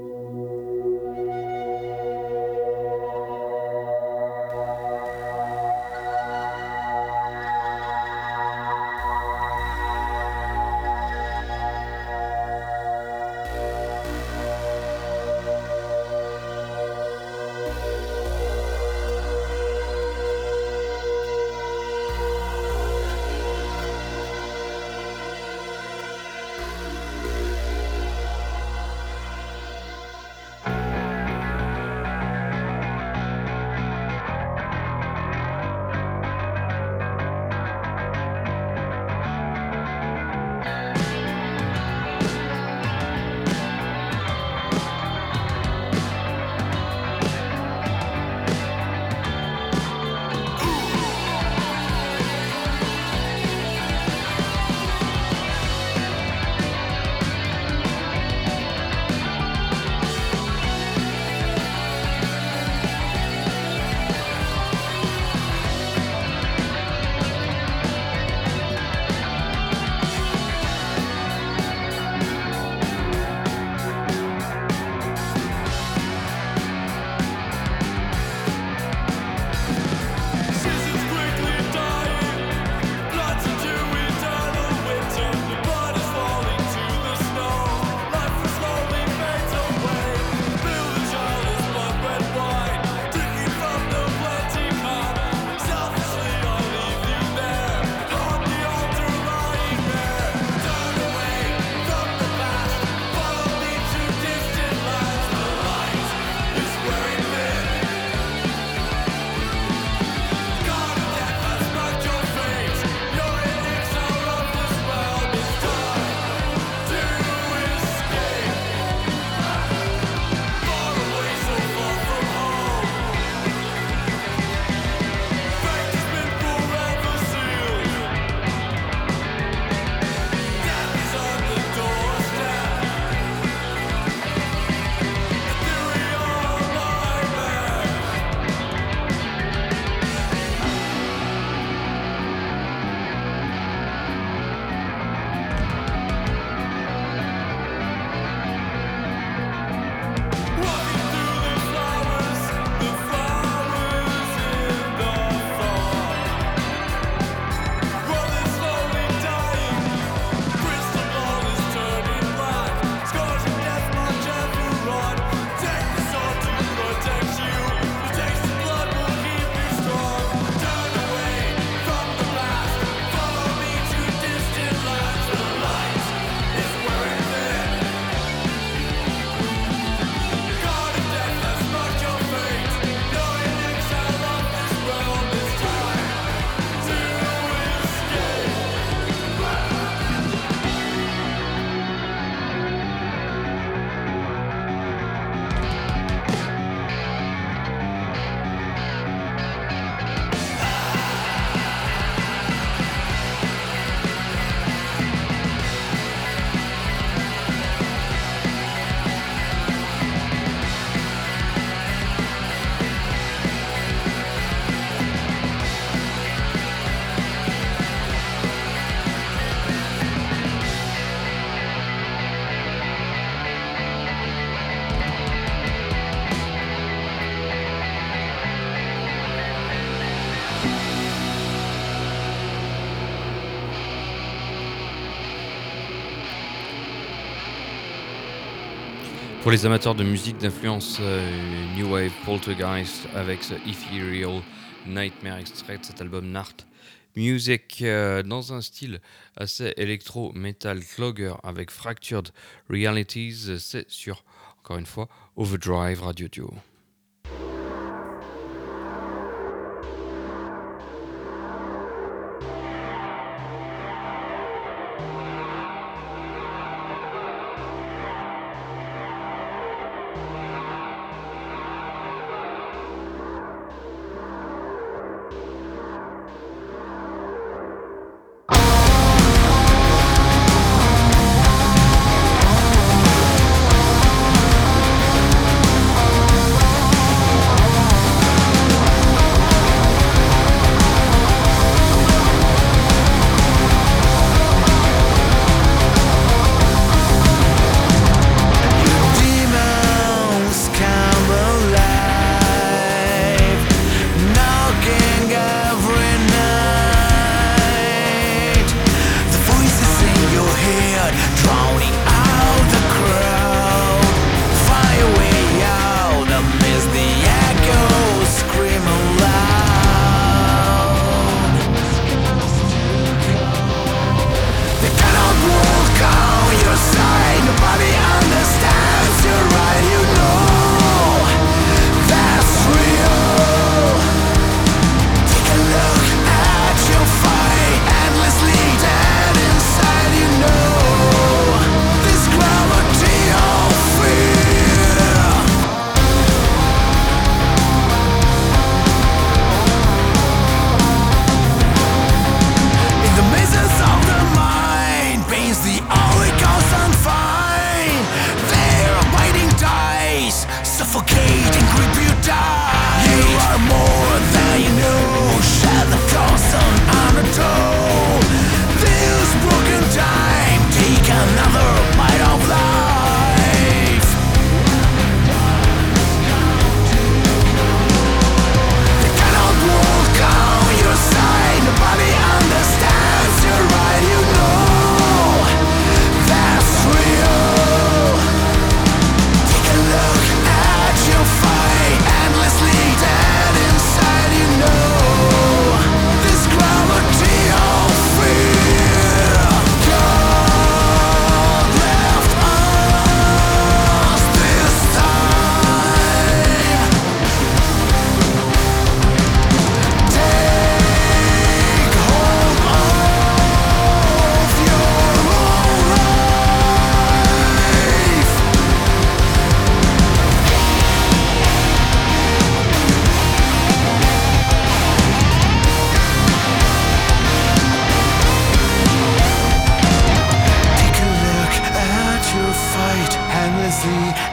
Pour les amateurs de musique d'influence New Wave, Poltergeist avec ce Ethereal Nightmare, extrait de cet album Nacht Music, dans un style assez électro-metal clogger avec Fractured Realities. C'est sur, encore une fois, Overdrive Radio Duo.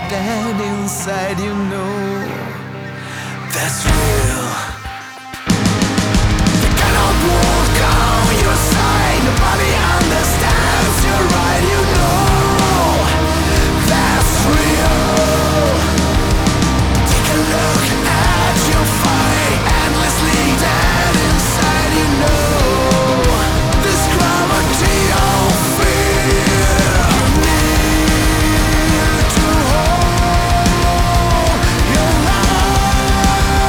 that inside you know that's real. You cannot walk on your side, nobody understands you right, you know that's real. Take a look at your fight, endlessly dead inside you know this gravity of fear. Need to hold your life.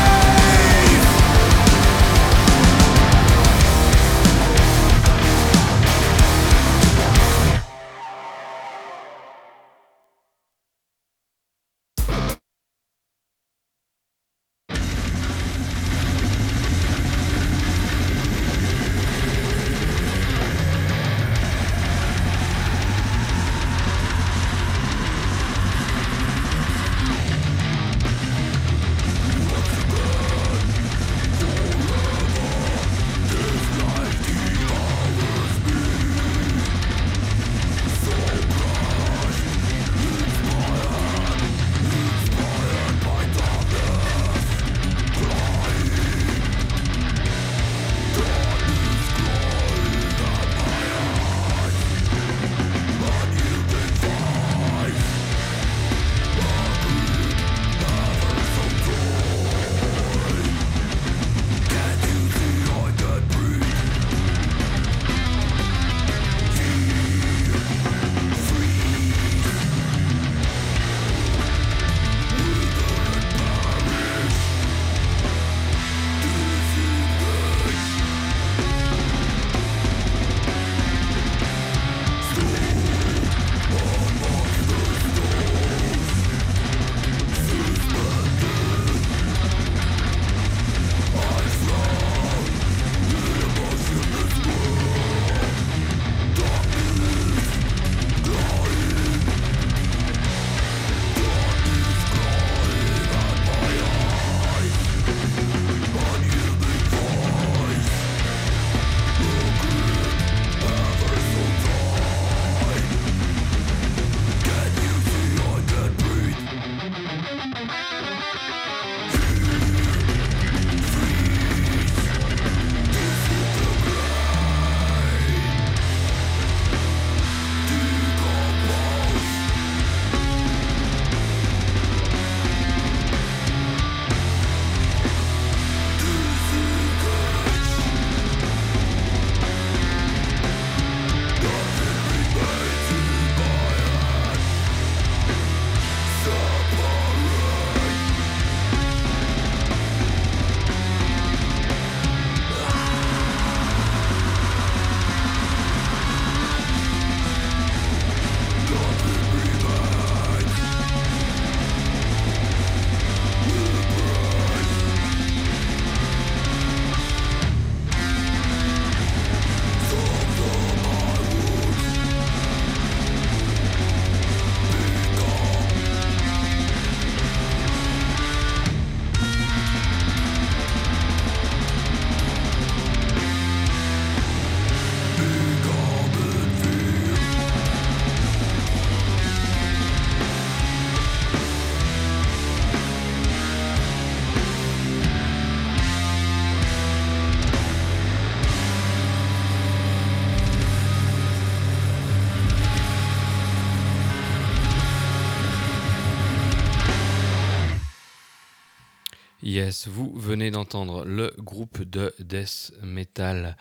Yes, vous venez d'entendre le groupe de death metal.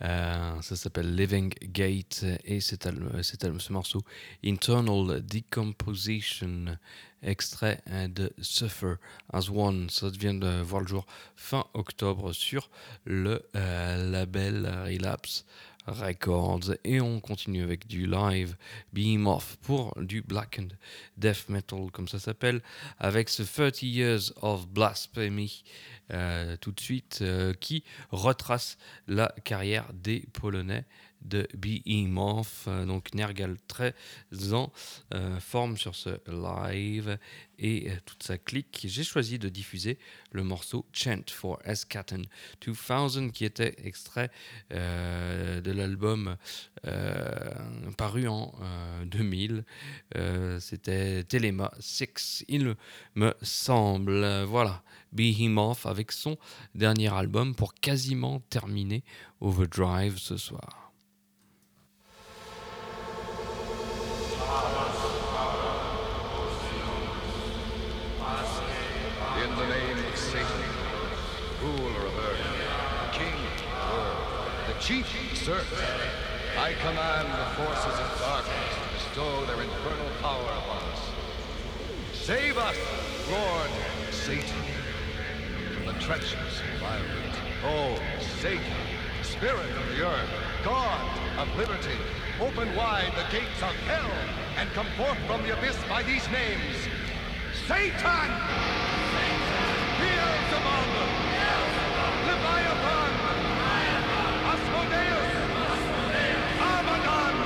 Ça s'appelle Living Gate et ce morceau Internal Decomposition, extrait de Suffer as One. Ça vient de voir le jour fin octobre sur le label Relapse Records. Et on continue avec du live Beam Off pour du black and death metal comme ça s'appelle, avec ce 30 Years of Blasphemy tout de suite, qui retrace la carrière des Polonais de Behemoth, donc Nergal très en forme sur ce live et toute sa clique. J'ai choisi de diffuser le morceau Chant for Eschaton 2000 qui était extrait de l'album paru en 2000. C'était Telema 6, il me semble. Voilà, Behemoth avec son dernier album pour quasiment terminer Overdrive ce soir. In the name of Satan, ruler of earth, the king of the world, the chief servant, I command the forces of darkness to bestow their infernal power upon us. Save us, Lord Satan, from the treacherous environment. Oh, Satan, spirit of the earth, God of liberty, open wide the gates of hell and come forth from the abyss by these names. Satan! Beelzebub! Leviathan! Asmodeus! Abaddon!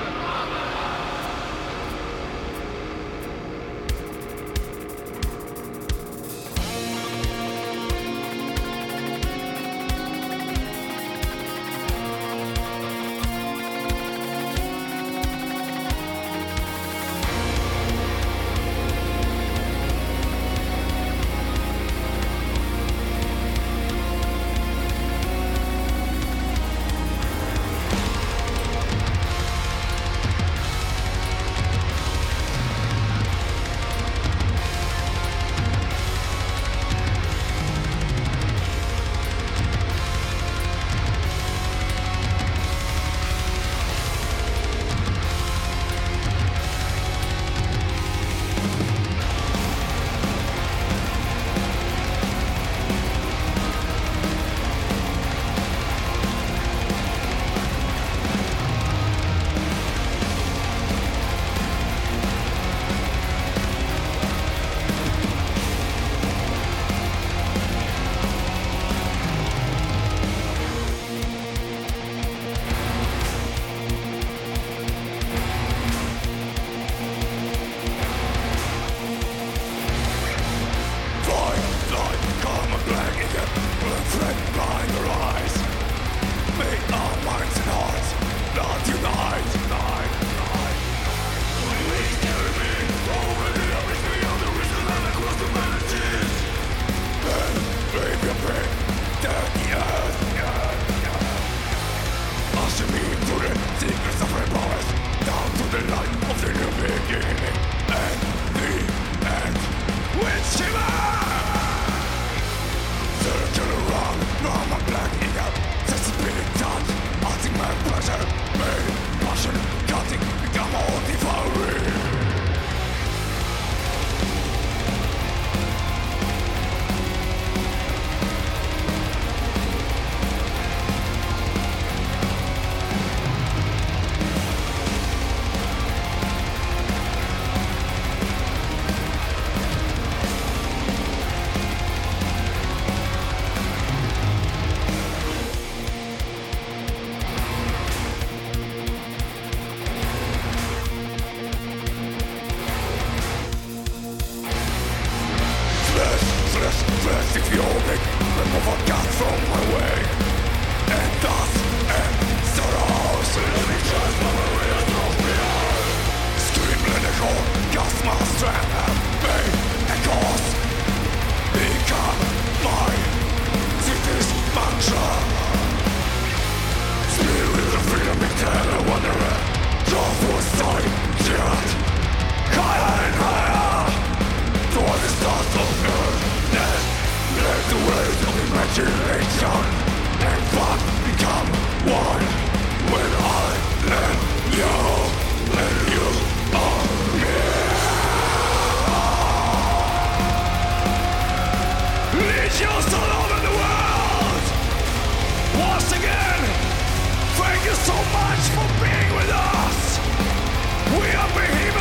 So much for being with us. We are Behemoth.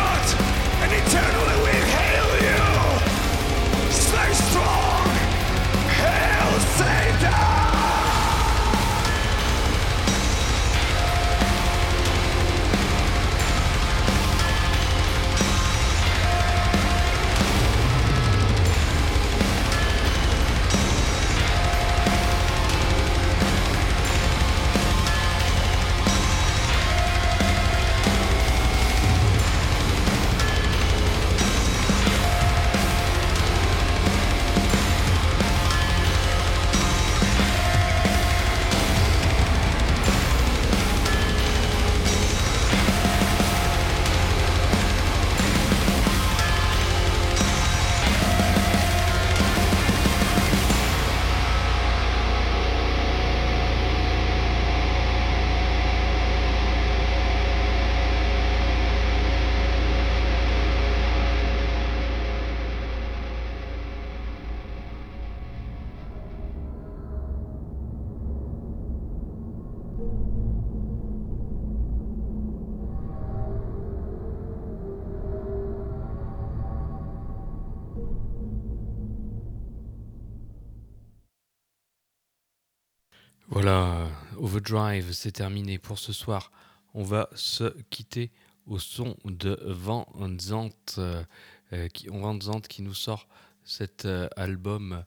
Voilà, Overdrive, c'est terminé pour ce soir. On va se quitter au son de Van Zandt, qui nous sort cet album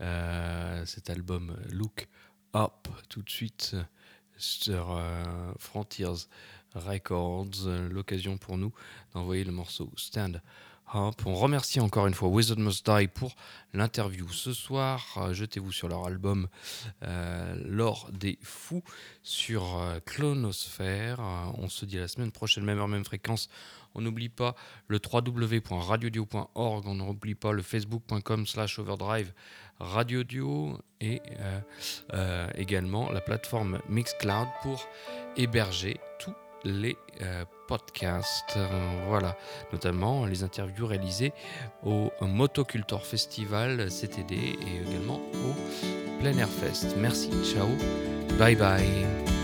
Look Up tout de suite sur Frontiers Records. L'occasion pour nous d'envoyer le morceau Stand Up. On remercie encore une fois Wizard Must Die pour l'interview ce soir. Jetez-vous sur leur album L'Or des Fous sur Clonosphère. On se dit à la semaine prochaine, même heure, même fréquence. On n'oublie pas le www.radiodio.org. On n'oublie pas le facebook.com/overdrive radiodio et également la plateforme Mixcloud pour héberger tous les podcasts, voilà, notamment les interviews réalisées au Motocultor Festival CTD et également au Plein Air Fest. Merci, ciao, bye bye.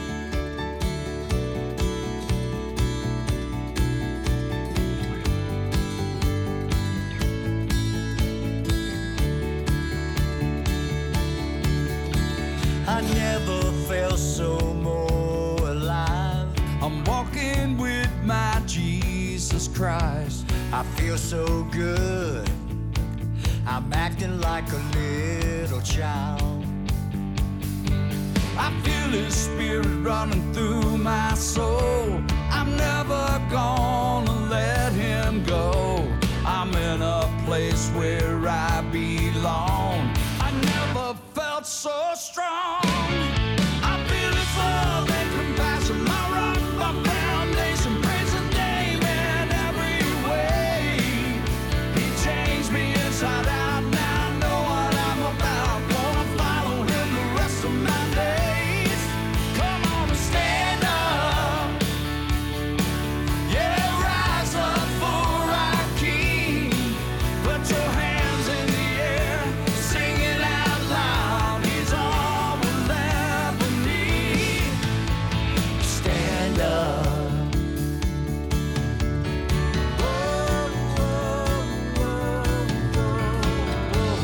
I never felt so more alive. I'm walking with my Jesus Christ. I feel so good. I'm acting like a little child. I feel His Spirit running through my soul. I'm never gonna let Him go. I'm in a place where I belong. I never felt so strong. I feel His love and compassion, my rock, my foundation. Praise His name in every way. He changed me inside out. Now I know what I'm about. Gonna follow Him the rest of my days. Come on and stand up. Yeah, rise up for our King. Put your hands in the air, sing it out loud. He's all we'll ever need. Stand up. Whoa, whoa, whoa, whoa.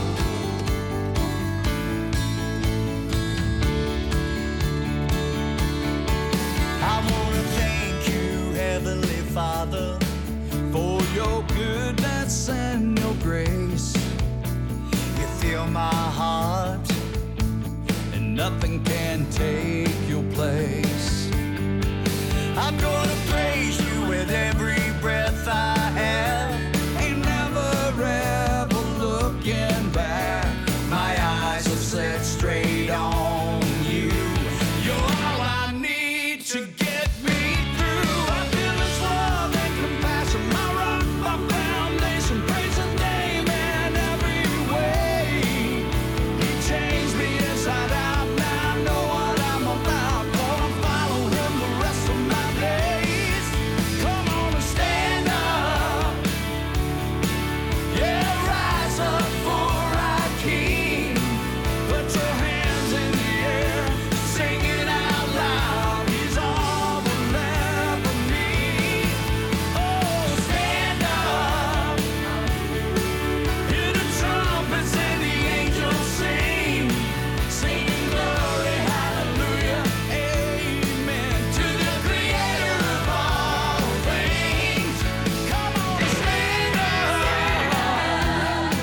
I wanna thank you, Heavenly Father, for your goodness and your grace. You fill my heart, and nothing can take your place. I'm gonna praise you with every breath I have, ain't never ever looking back. My eyes are set straight on you. You're all I need to get me through. I feel His love and compassion, my rock, my foundation. Praise His name in every way. He changed me inside out. Now I know what I'm about. Gonna follow Him the rest of my days. Come on and stand up. Yeah, rise up for our King. Put your hands in the air, sing it out loud. He's all we'll ever need. Oh, stand up. Hear the trumpets and the angels sing, singing glory, hallelujah, amen. To the Creator of all things. Come on and stand up.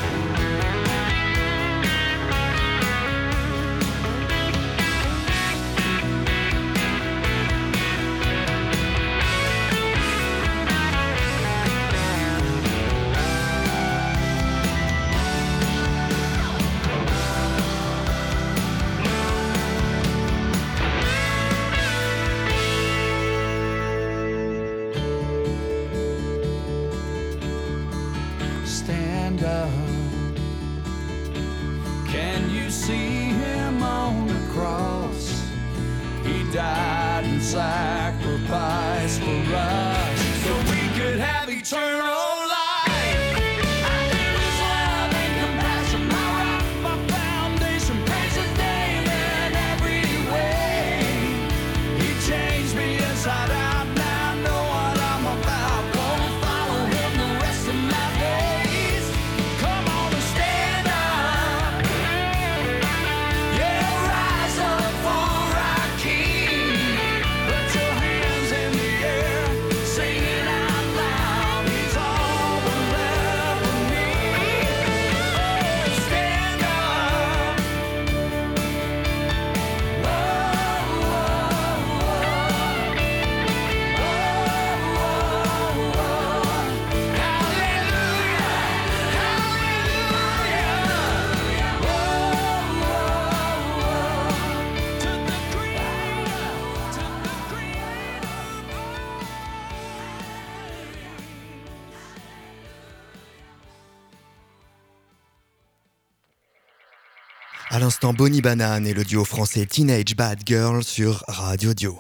Stand up. Can you see Him on the cross? He died and sacrificed for us so we could have eternal life. I feel His love and compassion, my rock, my foundation. Praise His name in every way. He changed me inside out. Now I know what I'm about. Gonna follow Him the rest of my days. Come on and stand up. Yeah, rise up for À l'instant, Bonnie Banane et le duo français Teenage Bad Girl sur Radio Dio.